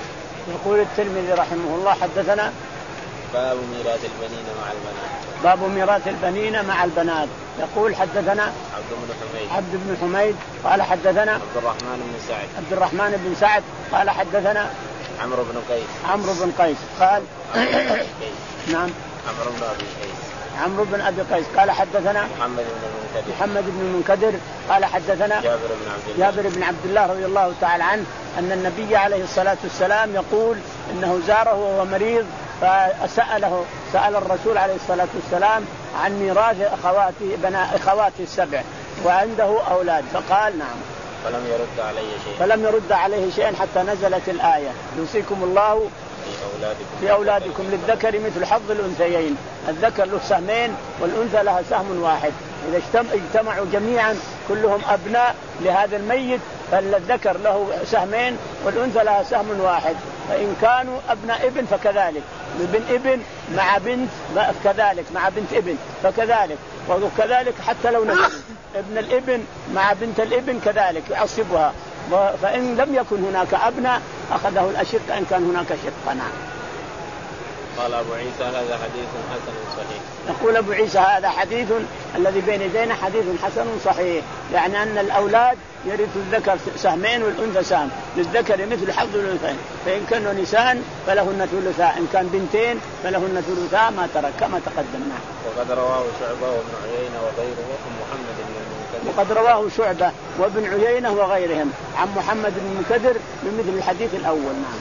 يقول الترمذي رحمه الله حدثنا باب ميراث البنين مع البنات. باب ميراث البنين مع البنات. يقول حدثنا عبد بن حميد عبد بن حميد قال حدثنا عبد الرحمن بن سعد عبد الرحمن بن سعد قال حدثنا عمرو بن قيس عمرو بن قيس قال نعم عمرو بن ابي قيس عمرو بن ابي قيس قال حدثنا محمد بن المنكدر محمد بن المنكدر قال حدثنا جابر بن عبد الله جابر بن عبد الله رضي الله تعالى عنه ان النبي عليه الصلاه والسلام يقول انه زاره وهو مريض فسأله سأل الرسول عليه الصلاة والسلام عن ميراث أخواته بنا أخواته السبع وعنده أولاد فقال نعم فلم يرد عليه شيء فلم يرد عليه شيئا حتى نزلت الآية يوصيكم الله في أولادكم, في أولادكم للذكر مثل حظ الأنثيين. الذكر له سهمين والأنثى لها سهم واحد. إذا اجتمعوا جميعا كلهم أبناء لهذا الميت فالذكر له سهمين والأنثى لها سهم واحد. فإن كانوا أبناء ابن فكذلك ابن ابن مع بنت كذلك مع بنت ابن فكذلك وكذلك حتى لو نزل ابن الابن مع بنت الابن كذلك يعصبها. فإن لم يكن هناك أبناء أخذه الأشقة إن كان هناك شقة. نعم. قال أبو عيسى هذا حديث حسن صحيح. يقول أبو عيسى هذا حديث الذي بين يدينا حديث حسن صحيح يعني أن الأولاد يرث الذكر سهمين والأنثى سهم للذكر مثل حظ الأنثيين فإن كانوا نساء فلهن ثلثا إن كان بنتين فلهن ثلثا ما ترك كما تقدمنا. وقد رواه شعبة وابن عيينة وغيره عن محمد بن المنكدر. وقد رواه شعبة وابن عيينة وغيرهم عن محمد بن المنكدر بمثل الحديث الأول. نعم.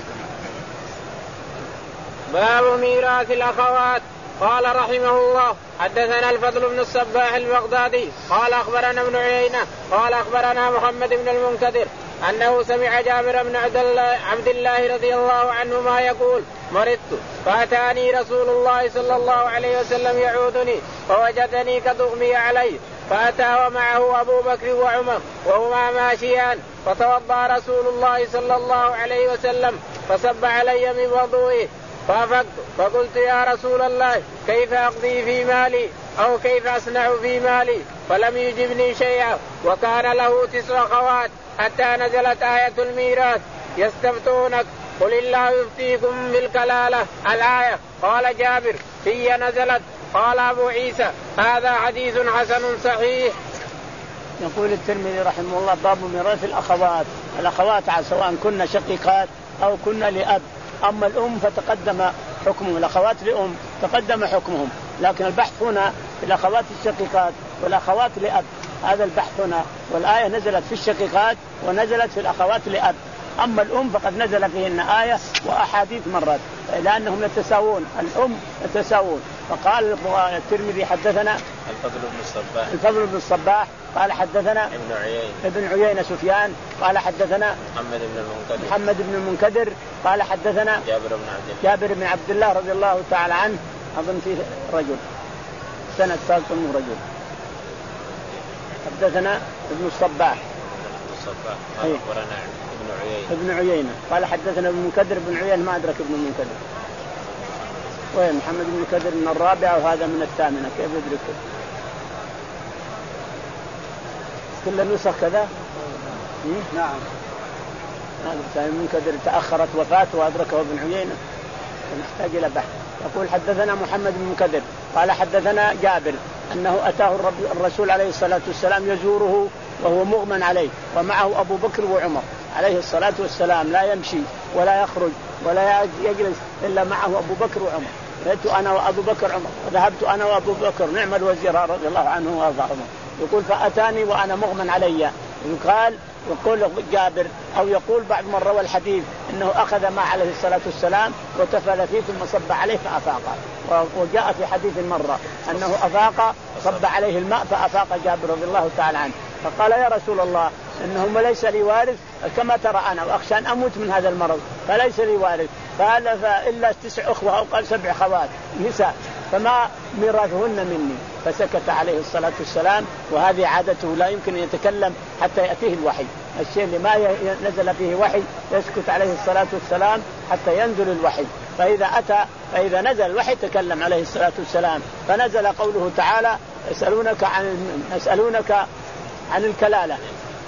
باب ميراث الأخوات. قال رحمه الله حدثنا الفضل بن الصباح البغدادي قال أخبرنا ابن عيينة قال أخبرنا محمد بن المنكدر أنه سمع جابر بن عبد الله رضي الله عنهما يقول مرضت فأتاني رسول الله صلى الله عليه وسلم يعودني فوجدني كتغمي عليه فأتى ومعه أبو بكر وعمر وهما ماشيان فتوضأ رسول الله صلى الله عليه وسلم فصب علي من وضوئه فأفقت فقلت يا رسول الله كيف أقضي في مالي أو كيف أصنع في مالي فلم يجبني شيئا وكان له تسع أخوات حتى نزلت آية الميراث يستفتونك قل الله يفتيكم بالكلالة الآية. قال جابر في نزلت. قال أبو عيسى هذا حديث حسن صحيح. يقول الترمذي رحمه الله باب ميراث الأخوات. الأخوات سواء كنا شقيقات أو كنا لأب. أما الأم فتقدم حكمهم الأخوات لأم تقدم حكمهم لكن البحث هنا في الأخوات الشقيقات والأخوات لأب هذا البحث هنا والآية نزلت في الشقيقات ونزلت في الأخوات لأب. أما الأم فقد نزل فيهن آية وأحاديث مرات لأنهم يتساوون الأم يتساوون. فقال الترمذي حدثنا الفضل بن الصباح الفضل بن الصباح قال حدثنا ابن عيينة ابن عيينة سفيان قال حدثنا محمد بن المنكدر محمد بن المنكدر قال حدثنا جابر بن عبد الله جابر بن عبد الله رضي الله تعالى عنه أظن فيه رجل سنة ساقم رجل. حدثنا ابن الصباح ابن الصباح قال أخبرنا ابن عيينة ابن عيينة قال حدثنا ابن المنكدر ابن عيينة ما أدرك ابن المنكدر وين محمد بن المنكدر من الرابعة وهذا من الثامنة كيف يدركه؟ كل النسخ كذا؟ نعم. هذا المنكدر تأخرت وفاته وأدركه ابن عيينة نحتاج إلى بحث. يقول حدثنا محمد بن المنكدر قال حدثنا جابر أنه أتاه الرسول عليه الصلاة والسلام يزوره وهو مغمى عليه ومعه أبو بكر وعمر عليه الصلاة والسلام لا يمشي ولا يخرج ولا يجلس إلا معه أبو بكر وعمر. جئت أنا وأبو بكر عمر وذهبت أنا وأبو بكر نعم الوزير رضي الله عنه وأرضاه. يقول فأتاني وأنا مغمى علي. يقال يقول جابر أو يقول بعد من روى الحديث أنه أخذ ما عليه الصلاة والسلام وتفل فيه ثم صب عليه فأفاق. وجاء في حديث مرة أنه أفاق صب عليه الماء فأفاق جابر رضي الله تعالى عنه. فقال يا رسول الله إنه ليس لي وارث كما ترى أنا وأخشى أن أموت من هذا المرض فليس لي وارث قال فإلا تسع أخوة أو قال سبع خوات نساء فما ميراثهن مني. فسكت عليه الصلاة والسلام وهذه عادته لا يمكن أن يتكلم حتى يأتيه الوحي. الشيء اللي ما نزل فيه وحي يسكت عليه الصلاة والسلام حتى ينزل الوحي. فإذا أتى فإذا نزل الوحي تكلم عليه الصلاة والسلام. فنزل قوله تعالى يسألونك عن يسألونك عن الكلالة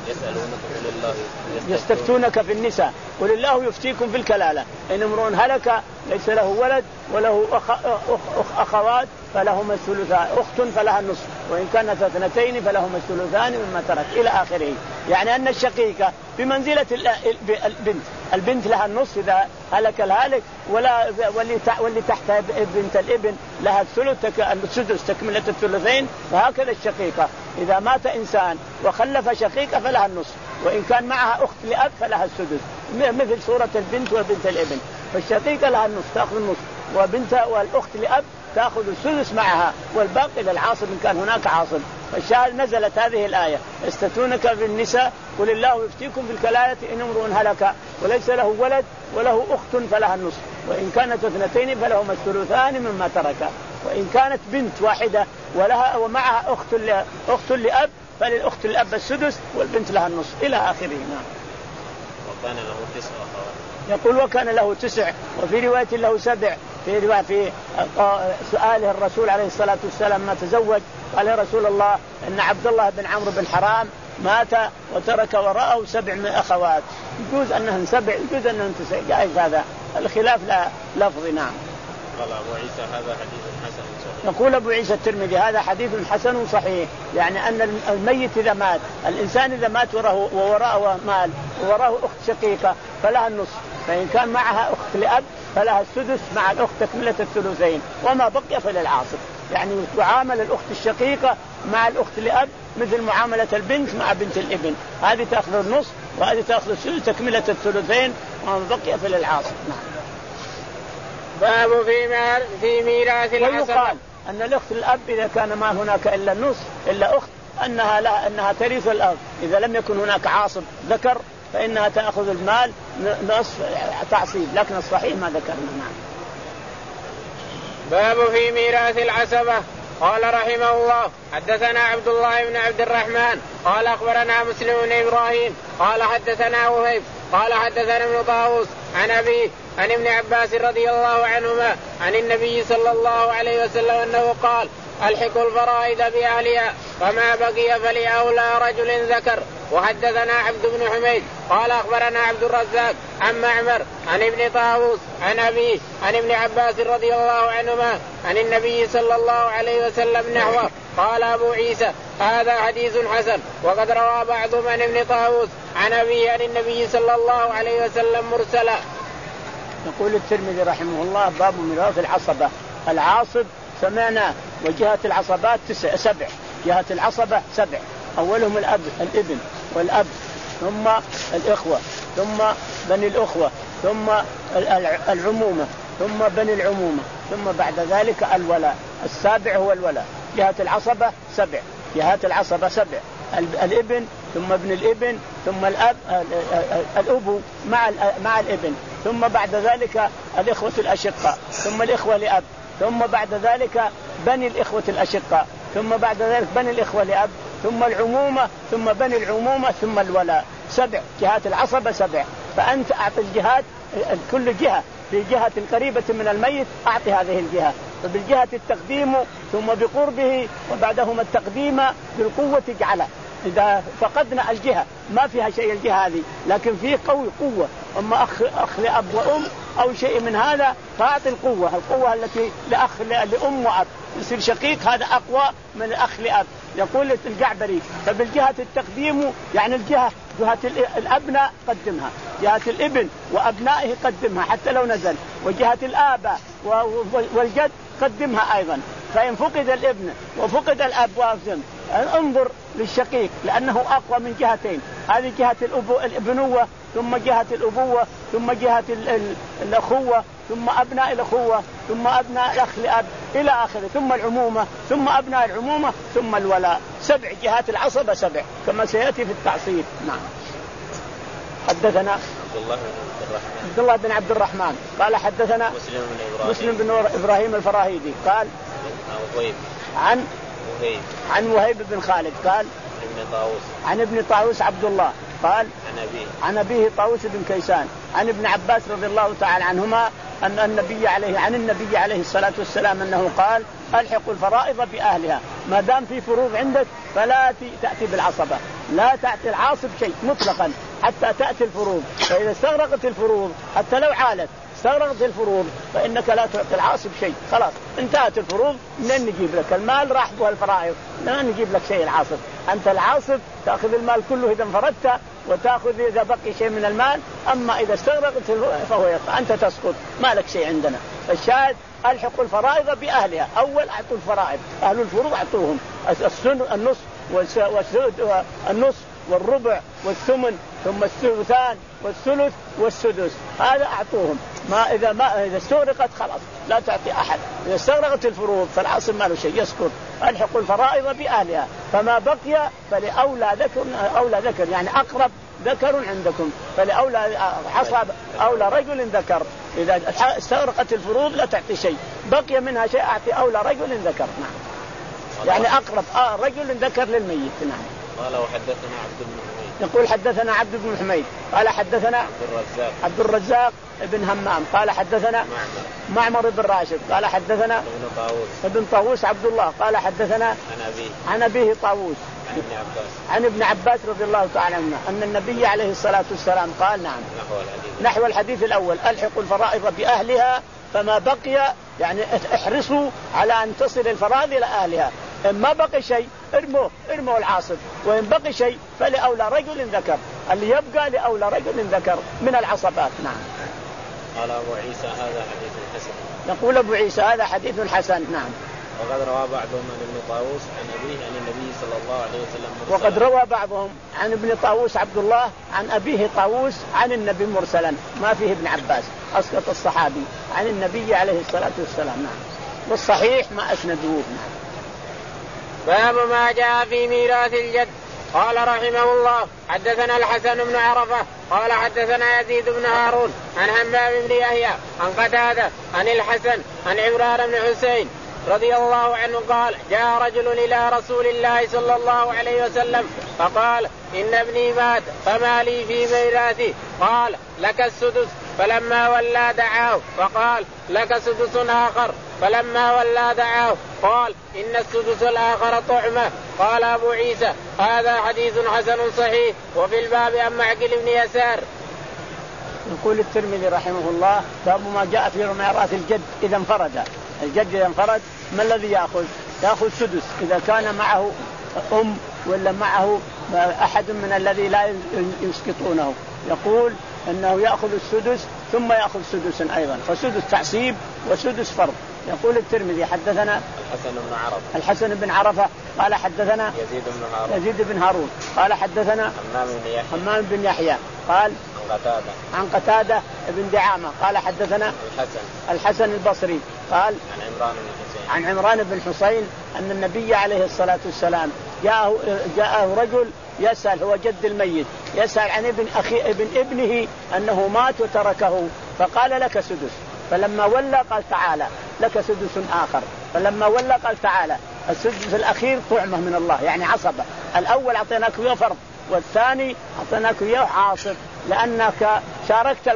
يسألونك قل الله يستفتونك في النساء قل الله يفتيكم في الكلالة إن امرؤ هلك ليس له ولد وله أخ... أخ... أخ... أخوات فلهما الثلثان، أخت فلها النصف وإن كانت اثنتين فلهما الثلثان مما ترك إلى آخره. يعني أن الشقيقة بمنزلة البنت، البنت لها النصف إذا هلك الهالك، ولا واللي تحت بنت الابن لها الثلث السدس تكملة الثلثين. وهكذا الشقيقة إذا مات إنسان وخلف شقيقة فلها النصف، وإن كان معها أخت لأب فلها السدس، مثل صورة البنت وبنت الابن. فالشقيقة لها النصف تأخذ النصف، وبنت والأخت لأب تأخذ السدس معها، والباقي للعاصب إن كان هناك عاصب. فالشاهد نزلت هذه الآية يستفتونك في النساء قل الله يفتيكم في الكلالة إن امرؤ هلك وليس له ولد وله أخت فلها النصف وإن كانت اثنتين فلهما الثلثان مما ترك، وإن كانت بنت واحدة ولها ومعها أخت أخت لأب فللأخت الأب السدس والبنت لها النصف إلى آخره. نعم. وكان له تسع أخوات. يقول وكان له تسع، وفي رواية له سبع. في رواية في سؤاله الرسول عليه الصلاة والسلام ما تزوج قال يا رسول الله إن عبد الله بن عمرو بن حرام مات وترك وراءه سبع من أخوات، يجوز أنهن سبع يجوز أنهن تسع، جائز هذا الخلاف لا لفظي. نعم. قال أبو عيسى هذا حديث حسن صحيح. يقول أبو عيسى الترمذي هذا حديث حسن صحيح، يعني أن الميت إذا مات، الإنسان إذا مات وراءه ووراءه مال ووراءه أخت شقيقة فلها النصف، فإن كان معها أخت لأب فلها السدس مع الأخت تكملة الثلثين، وما بقي فللعاصب. يعني تعامل الأخت الشقيقة مع الأخت لأب مثل معاملة البنت مع بنت الابن، هذه تأخذ النصف وهذه تأخذ السدس تكملة الثلثين وما بقي فللعاصب. نعم. باب في في ميراث العصبة. ويقال أن الأخت الأب إذا كان ما هناك إلا النصف إلا أخت أنها لا أنها ترث الأب، إذا لم يكن هناك عاصب ذكر فإنها تأخذ المال نصف تعصيب، لكن الصحيح ما ذكرنا. نعم. باب في ميراث العصبة. قال رحمه الله حدثنا عبد الله بن عبد الرحمن قال أخبرنا مسلم بن إبراهيم قال حدثنا وهيب قال حدثنا ابن طاووس عن أبيه عن ابن عباس رضي الله عنهما عن النبي صلى الله عليه وسلم أنه قال ألحقوا الفرائض بأهلها فما بقي فلأولى رجل ذكر. وحدثنا عبد بن حميد قال أخبرنا عبد الرزاق عن معمر عن ابن طاووس عن أبيه عن ابن عباس رضي الله عنهما عن النبي صلى الله عليه وسلم نحوه. قال أبو عيسى هذا حديث حسن. وقد روى بعضهم عن ابن طاووس عن أبيه عن النبي صلى الله عليه وسلم مرسلا. يقول الترمذي رحمه الله باب ميراث العصبة. العاصب سمعنا وجهة العصبات تسع سبع، جهة العصبة سبع، أولهم الأب الابن والأب ثم الإخوة ثم بني الأخوة ثم العمومة ثم بني العمومة ثم بعد ذلك الولاء. السابع هو الولاء. جهة العصبة سبع، جهات العصبة سبع، الابن ثم ابن الابن ثم الأب الأب مع مع الابن ثم بعد ذلك الإخوة الأشقاء ثم الإخوة لأب ثم بعد ذلك بني الإخوة الأشقاء ثم بعد ذلك بني الإخوة لأب ثم العمومة ثم بني العمومة ثم الولاء. سبع جهات العصبة سبع. فأنت أعطي الجهات كل جهة في جهة قريبة من الميت أعطي هذه الجهة، فبالجهة التقديم ثم بقربه وبعدهما التقديم بالقوة اجعله. إذا فقدنا الجهة ما فيها شيء الجهة هذه، لكن فيه قوي قوة أما أخ أخ لأب وأم أو شيء من هذا فأعطي القوة، القوة التي لأخ لأم وأب يصير شقيق هذا أقوى من الأخ لأب. يقول الجعبري فبالجهة التقديم يعني الجهة جهة الأبناء قدمها، جهة الابن وأبنائه قدمها حتى لو نزل، وجهة الآباء والجد قدمها أيضا. فإن فقد الابن وفقد الأب وأفزم انظر للشقيق لأنه أقوى من جهتين، هذه جهة الابنوة ثم جهة الأبوة ثم جهة الأخوة ثم أبناء الأخوة ثم أبناء الأخ لأب إلى آخره ثم العمومة ثم أبناء العمومة ثم الولاء. سبع جهات العصبة سبع كما سيأتي في التعصيب. نعم. حدثنا عبد الله بن عبد الرحمن عبد الله بن عبد الرحمن قال حدثنا مسلم بن إبراهيم مسلم بن إبراهيم الفراهيدي قال عن وهيب عن وهيب بن خالد قال ابن طاووس عن ابن طاووس عبد الله قال عن أبيه عن أبيه طاووس بن كيسان عن ابن عباس رضي الله تعالى عنهما أن النبي عليه عن النبي عليه الصلاة والسلام أنه قال ألحقوا الفرائض بأهلها، ما دام في فروض عندك فلا تأتي بالعصبة، لا تعطي العاصب شيء مطلقا حتى تأتي الفروض. فإذا استغرقت الفروض حتى لو عالت استغرقت الفروض فإنك لا تعطي العاصب شيء. خلاص انتهت الفروض، من نجيب لك المال؟ راح بها الفرائض، لا نجيب لك شيء العاصب. أنت العاصب تأخذ المال كله إذا انفردت، وتأخذ إذا بقي شيء من المال. أما إذا استغرقت فهو يقع، أنت تسقط، ما لك شيء عندنا. فالشاهد الحقوا الفرائض بأهلها. أول أعطوا الفرائض، أهل الفروض أعطوهم السن النص والنص والربع والثمن ثم الثلثان والثلث والسدس، هذا أعطوهم. ما إذا ما إذا استغرقت خلاص لا تعطي أحد. إذا استغرقت الفروض فالعاصم ما له شيء، يسقط. الحقوا الفرائض بأهلها، فما بقي فلأولى ذكر أولى ذكر يعني أقرب ذكر عندكم، فلأولى حصب أولى رجل ذكر. إذا استغرقت الفروض لا تعطي شيء، بقي منها شيء أعطي أولى رجل ذكر. نعم يعني أقرب آه رجل ذكر للميت. نعم. قال وحدثنا عبد بن حميد. يقول حدثنا عبد بن حميد قال حدثنا عبد الرزاق عبد الرزاق ابن همام قال حدثنا معمر, معمر بن راشد قال حدثنا ابن طاووس ابن طاووس عبد الله قال حدثنا عن أبيه عن أبيه طاووس عن ابن عباس عن ابن عباس رضي الله تعالى عنه أن النبي عليه الصلاة والسلام قال نعم نحو الحديث, نحو الحديث الأول ألحقوا الفرائض بأهلها فما بقي، يعني احرصوا على أن تصل الفرائض إلى أهلها. إن ما بقي شيء ارموه ارموا العاصب، وإن بقي شيء فلأولى رجل ذكر، اللي يبقى لأولى رجل ذكر من العصبات. نعم. قال أبو عيسى هذا حديث حسن. يقول أبو عيسى هذا حديث حسن. نعم. وقد روى بعضهم عن ابن طاووس عن أبيه عن النبي صلى الله عليه وسلم مرسلا. وقد روى بعضهم عن ابن طاووس عبد الله عن أبيه طاووس عن النبي مرسلا، ما فيه ابن عباس، أسقط الصحابي عن النبي عليه الصلاة والسلام. نعم. والصحيح ما أسندوه. نعم. باب ما جاء في ميراث الجد. قال رحمه الله حدثنا الحسن بن عرفة قال حدثنا يزيد بن هارون عن همام بن يحيى عن قتادة عن الحسن عن عمران بن حسين رضي الله عنه قال جاء رجل إلى رسول الله صلى الله عليه وسلم فقال إن ابني مات فما لي في ميراثه؟ قال لك السدس. فلما ولى دعاه فقال لك سدس آخر. فلما ولى دعاه قال إن السدس الآخر طعمة. قال أبو عيسى هذا حديث حسن صحيح. وفي الباب عن معقل بن يسار. يقول الترمذي رحمه الله باب ما جاء في ميراث الجد إذا انفرد. الجد إذا انفرد ما الذي يأخذ؟ يأخذ سدس إذا كان معه أم ولا معه أحد من الذي لا يسقطونه. يقول أنه يأخذ السدس ثم يأخذ سدسا أيضا، فسدس تعصيب وسدس فرض. يقول الترمذي حدثنا الحسن بن عرفة الحسن بن عرفة قال حدثنا يزيد بن هارون يزيد بن هارون قال حدثنا همام بن يحيى همام بن يحيى قال عن قتادة عن قتادة بن دعامة قال حدثنا الحسن الحسن البصري قال عن عمران بن حسين عن عمران بن حسين أن النبي عليه الصلاة والسلام جاءه جاءه رجل يسأل، هو جد الميت، يسأل عن ابن أخي ابن ابنه أنه مات وتركه، فقال لك سدس. فلما ولى قال تعالى لك سدس آخر. فلما ولى قال تعالى السدس الأخير طعمة من الله، يعني عصبة. الأول أعطيناك إياه فرض، والثاني أعطيناك إياه عاصب، لأنك شاركت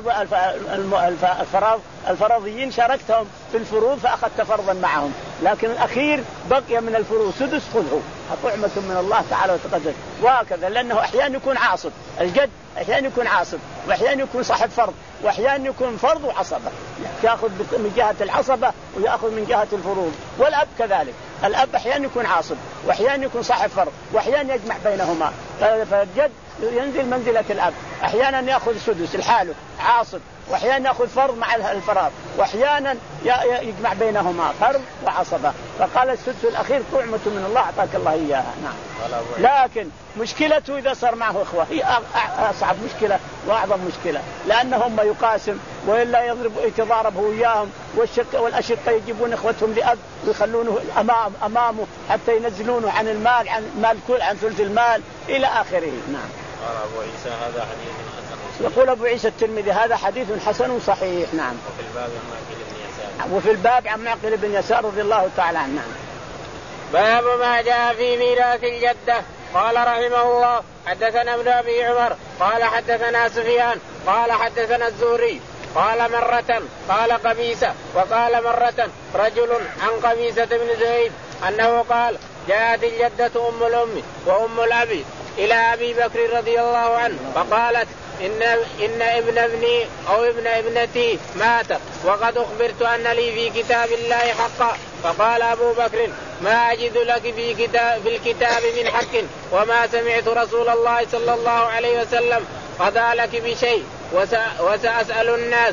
الفرض الفرضيين شاركتهم في الفروض فأخذت فرضا معهم، لكن الأخير بقي من الفروض سدس خذه، طعمة من الله تعالى وتقدس. وهكذا لأنه أحيانا يكون عاصب، الجد أحيانا يكون عاصب، وأحيانا يكون صاحب فرض، وأحيانا يكون فرض وعصبة، يأخذ من جهة العصبة ويأخذ من جهة الفروض. والأب كذلك، الأب أحيانا يكون عاصب وأحيانا يكون صاحب فرض وأحيانا يجمع بينهما. فالجد ينزل منزلة الأب، أحيانا يأخذ سدس الحاله عاصب، وأحيانا يأخذ فرض مع الفراغ، وأحيانا يجمع بينهما فرض وعصبة. فقال السدس الأخير طعمة من الله أعطاك الله إياها. نعم. لكن مشكلته إذا صار معه إخوة هي أصعب مشكلة وأعظم مشكلة، لأنهم يقاسم وإلا يضرب يتضارب هو وياهم، والشق والأشقة يجيبون إخوتهم لأب ويخلونه أمام أمامه حتى ينزلونه عن المال عن مال كل عن ثلث المال إلى آخره. نعم. قال أبو عيسى هذا حديث حسن. يقول أبو عيسى الترمذي هذا حديث حسن صحيح. نعم. وفي الباب عن معقل بن يسار. وفي الباب عن معقل بن يسار رضي الله تعالى عنه. نعم. باب ما جاء في ميراث الجدة. قال رحمه الله حدثنا ابن أبي عمر قال حدثنا سفيان قال حدثنا الزهري قال مرة قال قبيسة وقال مرة رجل عن قبيسة بن زهيد أنه قال جاءت الجدة أم الأم وأم الأبي إلى أبي بكر رضي الله عنه فقالت إن, إن ابن ابني أو ابن ابنتي مات وقد أخبرت أن لي في كتاب الله حقا. فقال أبو بكر ما أجد لك في, كتاب في الكتاب من حق وما سمعت رسول الله صلى الله عليه وسلم قضى لك بشيء وسأسأل الناس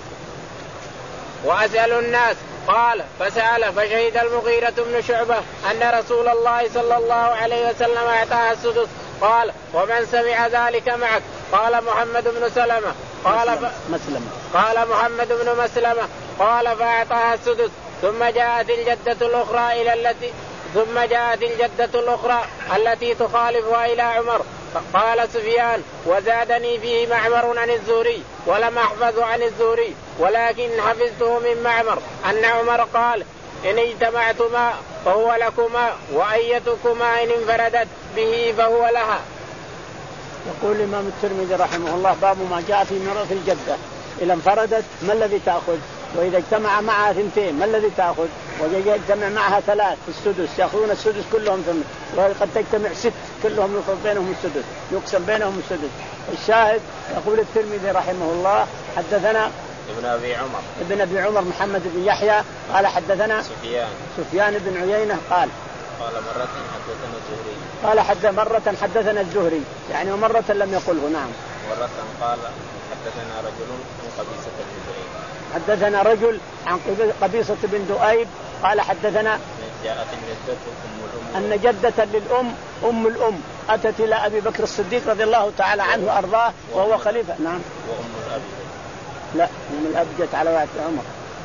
وأسأل الناس. قال فسأل فشهد المغيرة بن شعبة أن رسول الله صلى الله عليه وسلم أعطاها السدس. قال ومن سمع ذلك معك؟ قال محمد بن سلمة. قال ف... مسلمة. قال محمد بن مسلمة. قال فأعطاها السدس. ثم جاءت الجدة الأخرى إلى التي ثم جاءت الجدة الأخرى التي تخالفها إلى عمر. قال سفيان وزادني فيه معمر عن الزهري ولم أحفظ عن الزهري ولكن حفظته من معمر أن عمر قال إن اجتمعتما فهو لكما وأيتكما إن انفردت به فهو لها. يقول الإمام الترمذي رحمه الله باب ما جاء في ميراث الجدة إذا انفردت ما الذي تأخذ وإذا اجتمع معها ثنتين ما الذي تأخذ وإذا اجتمع معها ثلاث في السدس يأخذون السدس كلهم ثم وقد تجتمع ست كلهم يفرض بينهم السدس يقسم بينهم السدس. الشاهد يقول الترمذي رحمه الله حدثنا ابن أبي عمر ابن أبي عمر محمد بن يحيى قال حدثنا سفيان سفيان بن عيينة قال قال مرة حدثنا الزهري قال حد مرة حدثنا الزهري يعني ومرة لم يقله. نعم. مرة قال حدثنا رجل عن قبيصة بن دؤيب حدثنا رجل عن قبيصة بن دؤيب قال حدثنا جاءت الجدة أم الأم أن جدة للأم أم الأم أتت إلى أبي بكر الصديق رضي الله تعالى عنه وأرضاه وهو خليفة. نعم. وأم الأب لا أم الأب جت على وقت عمر.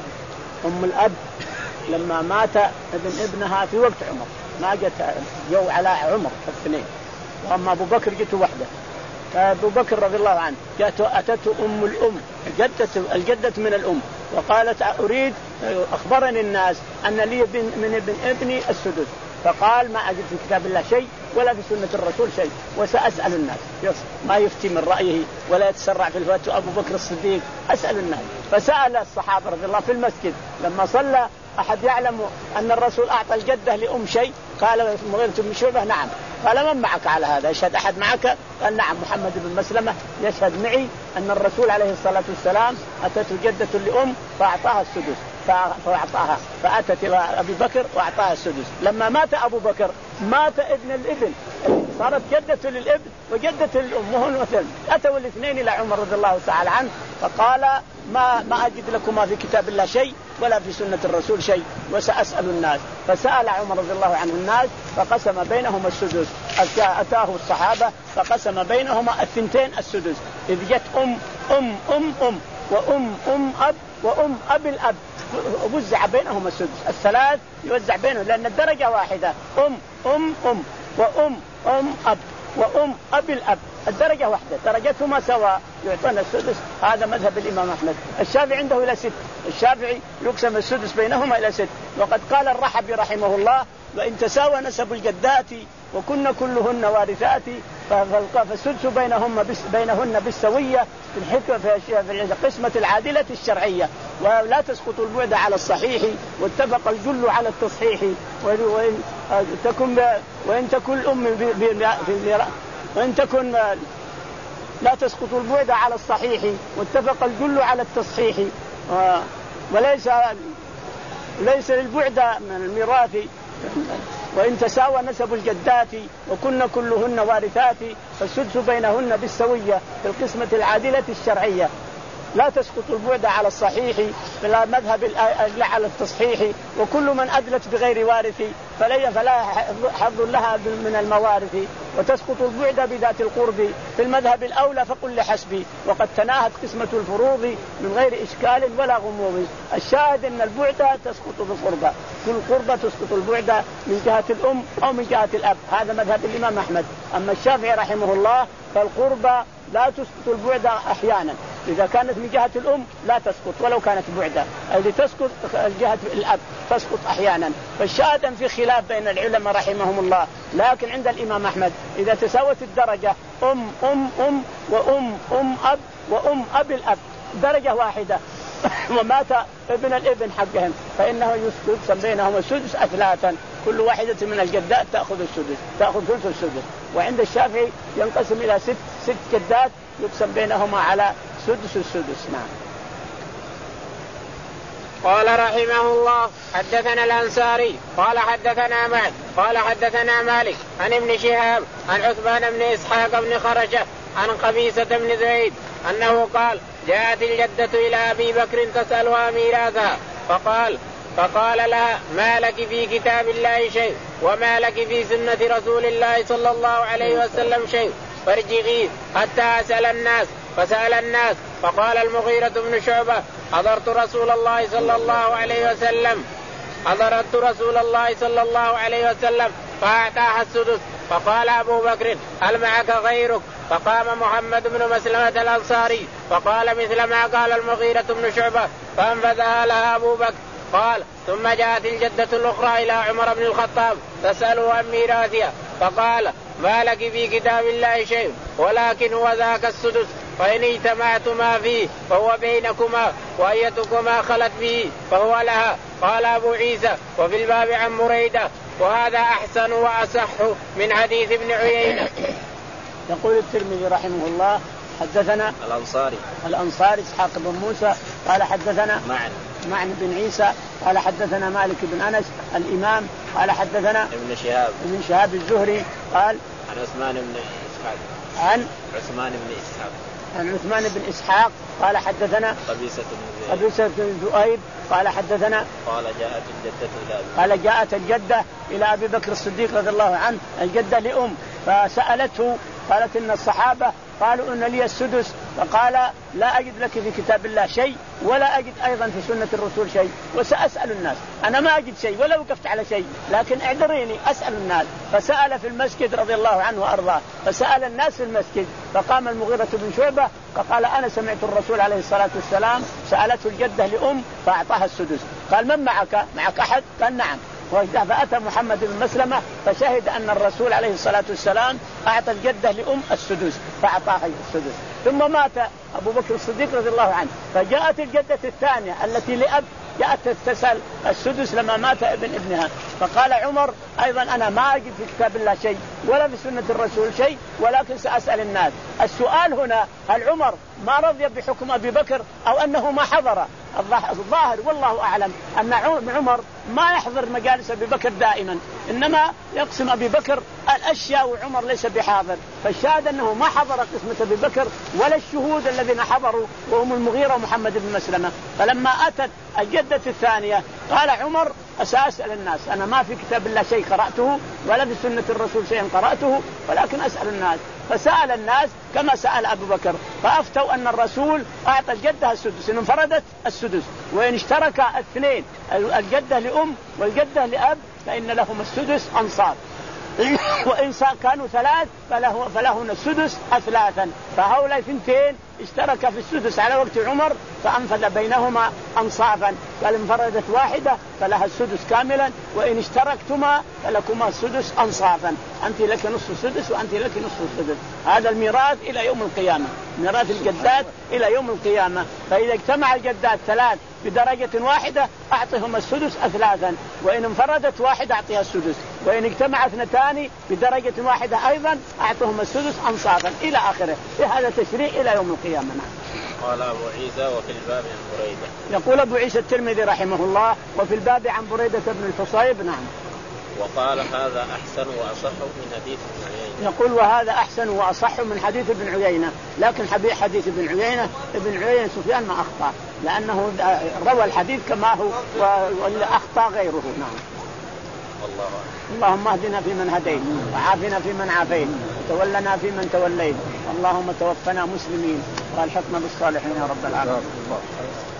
أم الأب لما مات ابن ابنها في وقت عمر ما جت جو على عمر الاثنين وأما أبو بكر جت وحده. أبو بكر رضي الله عنه جاءته أتته أم الأم جدة الجدة من الأم وقالت أريد أخبرني الناس أن لي من ابن ابني السدس. فقال ما أجد في كتاب الله شيء ولا في سنة الرسول شيء وسأسأل الناس. ما يفتي من رأيه ولا يتسرع في الفتوى أبو بكر الصديق أسأل الناس. فسأل الصحابة رضي الله في المسجد لما صلى أحد يعلم أن الرسول أعطى الجدة لأم شيء؟ قال المغيرة بن شعبة نعم. قال من معك على هذا يشهد أحد معك؟ قال نعم محمد بن مسلمة يشهد معي أن الرسول عليه الصلاة والسلام أتته جدة لأم فأعطاها السدس فأعطاها فأتت إلى أبي بكر وأعطاها السدس. لما مات أبو بكر مات ابن الابن صارت جدة للابن وجدة للأم وهن مثل أتوا الاثنين إلى عمر رضي الله تعالى عنه فقال ما ما أجد لكما في كتاب الله شيء ولا في سنة الرسول شيء وسأسأل الناس. فسأل عمر رضي الله عنه الناس فقسم بينهم السدس. أتاه الصحابة فقسم بينهما الثنتين السدس. إذ جت أم أم أم أم وأم أم أب وأم أب الأب وزع بينهم السدس. الثلاث يوزع بينهم لأن الدرجة واحدة أم أم أم وأم أم أب وأم أب الأب الدرجة واحدة درجتهما سواء يعطون السدس. هذا مذهب الإمام أحمد. الشافعي عنده إلى ست. الشافعي يقسم السدس بينهما إلى ست. وقد قال الرحبي رحمه الله وإن تساوى نسب الجدات وكن كلهن وارثات فالسدس بينهن بينهن بالسوية في الحكمة في القسمة العادلة الشرعية ولا تسقط البعد على الصحيح واتفق الجل على التصحيح وإن تكن وإن تكن الأم في وإن تكن لا تسقط البعد على الصحيح واتفق الجل على التصحيح وليس ليس للبعد من الميراث وإن تساوى نسب الجدات وكن كلهن وارثات فالسدس بينهن بالسوية في القسمة العادلة الشرعية لا تسقط البعد على الصحيح فلا مذهب على التصحيح وكل من أدلت بغير وارث فلا حظ لها من الموارث وتسقط البعد بذات القرب في المذهب الأولى فقل لحسبي وقد تناهت قسمة الفروض من غير إشكال ولا غموض. الشاهد أن البعد تسقط بالقربة كل قربة تسقط البعد من جهة الأم أو من جهة الأب. هذا مذهب الإمام أحمد. أما الشافعي رحمه الله فالقربة لا تسقط البعد أحيانا إذا كانت من جهة الأم لا تسقط ولو كانت بعدة التي تسقط جهة الأب تسقط أحيانا. فالشاهد في خلاف بين العلماء رحمهم الله لكن عند الإمام أحمد إذا تساوت الدرجة أم أم أم وأم أم أب وأم أب الأب درجة واحدة ومات ابن الابن حقهم فإنه يسقط بينهم السدس أثلاثا كل واحدة من الجدات تأخذ السدس، تأخذ ثلث السدس. وعند الشافعي ينقسم إلى ست ست جدات يقسم بينهما على سدس السدس. نعم. قال رحمه الله حدثنا الأنصاري قال حدثنا معد قال حدثنا مالك عن ابن شهاب عن عثمان بن إسحاق بن خرجة عن قبيصة بن زيد أنه قال جاءت الجدة إلى أبي بكر تسألها ميراثها فقال فقال لها ما لك في كتاب الله شيء وما لك في سنة رسول الله صلى الله عليه وسلم شيء فارجعي حتى أسأل الناس. فسأل الناس فقال المغيرة بن شعبة حضرت رسول الله صلى الله عليه وسلم حضرت رسول الله صلى الله عليه وسلم فأعطاها السدس. فقال أبو بكر هل معك غيرك؟ فقام محمد بن مسلمة الأنصاري فقال مثل ما قال المغيرة بن شعبة فأنفذها لها أبو بكر. قال ثم جاءت الجدة الأخرى إلى عمر بن الخطاب تسأله عن ميراثها فقال ما لك في كتاب الله شيء ولكن هو ذاك السدس فإن اجتمعتما فيه فهو بينكما وأيتكما خلت به فهو لها. قال أبو عيسى وفي الباب عن بريدة وهذا أحسن وأصح من حديث ابن عيينة. يقول الترمذي رحمه الله حدثنا الأنصاري الأنصاري إسحاق بن موسى قال حدثنا معن معن بن عيسى قال حدثنا مالك بن أنس الإمام قال حدثنا ابن شهاب ابن شهاب الزهري قال عن عثمان بن إسحاق عن عثمان بن إسحاق عن عثمان بن إسحاق قال حدثنا قبيصة بن قبيصة بن ذؤيب قال حدثنا قال جاءت الجدة إلى أبي قال جاءت الجدة إلى أبي بكر الصديق رضي الله عنه الجدة لأم فسألته قالت إن الصحابة قالوا إن لي السدس فقال لا أجد لك في كتاب الله شيء ولا أجد أيضا في سنة الرسول شيء وسأسأل الناس. أنا ما أجد شيء ولا وقفت على شيء لكن اعذريني أسأل الناس. فسأل في المسجد رضي الله عنه وأرضاه فسأل الناس في المسجد فقام المغيرة بن شعبة فقال أنا سمعت الرسول عليه الصلاة والسلام سألته الجدة لأم فأعطاها السدس. قال من معك؟ معك أحد؟ قال نعم. فأتى محمد بن مسلمة فشهد أن الرسول عليه الصلاة والسلام أعطى الجدة لأم السدس فأعطاها السدس. ثم مات أبو بكر الصديق رضي الله عنه فجاءت الجدة الثانية التي لأب جاءت تسأل السدس لما مات ابن ابنها. فقال عمر أيضا أنا ما أجد في كتاب الله شيء ولا في سنة الرسول شيء ولكن سأسأل الناس. السؤال هنا هل عمر ما رضي بحكم أبي بكر أو أنه ما حضر؟ الظاهر والله أعلم أن عمر ما يحضر مجالس أبي بكر دائما إنما يقسم أبي بكر الأشياء وعمر ليس بحاضر. فالشاهد أنه ما حضر قسمة أبي بكر ولا الشهود الذين حضروا وهم المغيرة ومحمد بن مسلمة. فلما أتت الجدة الثانية قال عمر أسأل الناس أنا ما في كتاب الله شيء قرأته ولا في سنة الرسول شيء قرأته ولكن أسأل الناس. فسأل الناس كما سأل أبو بكر فأفتوا أن الرسول أعطى الجدة السدس إن انفردت السدس وإن اشترك الاثنين الجدة لأم والجدة لأب فإن لهم السدس أنصاف وإن كانوا ثلاث فله فلهن السدس أثلاثا. فهؤلاء اثنتين اشترك في السدس على وقت عمر فأنفذ بينهما أنصافا. قال انفردت واحدة فلها السدس كاملا وإن اشتركتما فلكما السدس أنصافا. أنت لك نصف السدس وأنت لك نصف السدس. هذا الميراث إلى يوم القيامة ميراث الجدات إلى يوم القيامة. فإذا اجتمع الجدات ثلاث بدرجة واحدة أعطيهم السدس أثلاثا وإن انفردت واحدة أعطيها السدس وإن اجتمع اثنتان بدرجة واحدة أيضا أعطيهم السدس أنصافا إلى آخره. هذا تشريع إلى يوم القيامة. قال أبو عيسى وفي الباب عن بريدة. يقول أبو عيسى الترمذي رحمه الله وفي الباب عن بريدة بن الحصيب. نعم. وقال هذا أحسن وأصح من حديث ابن عيينة. يقول وهذا أحسن وأصح من حديث ابن عيينة لكن حديث ابن عيينة ابن عيينة سفيان ما أخطأ لأنه روى الحديث كما هو وإلا أخطأ غيره. نعم. الله اللهم اهدنا فيمن هديت وعافنا فيمن عافيت وتولنا فيمن توليت اللهم توفنا مسلمين والحقنا بالصالحين يا رب العالمين.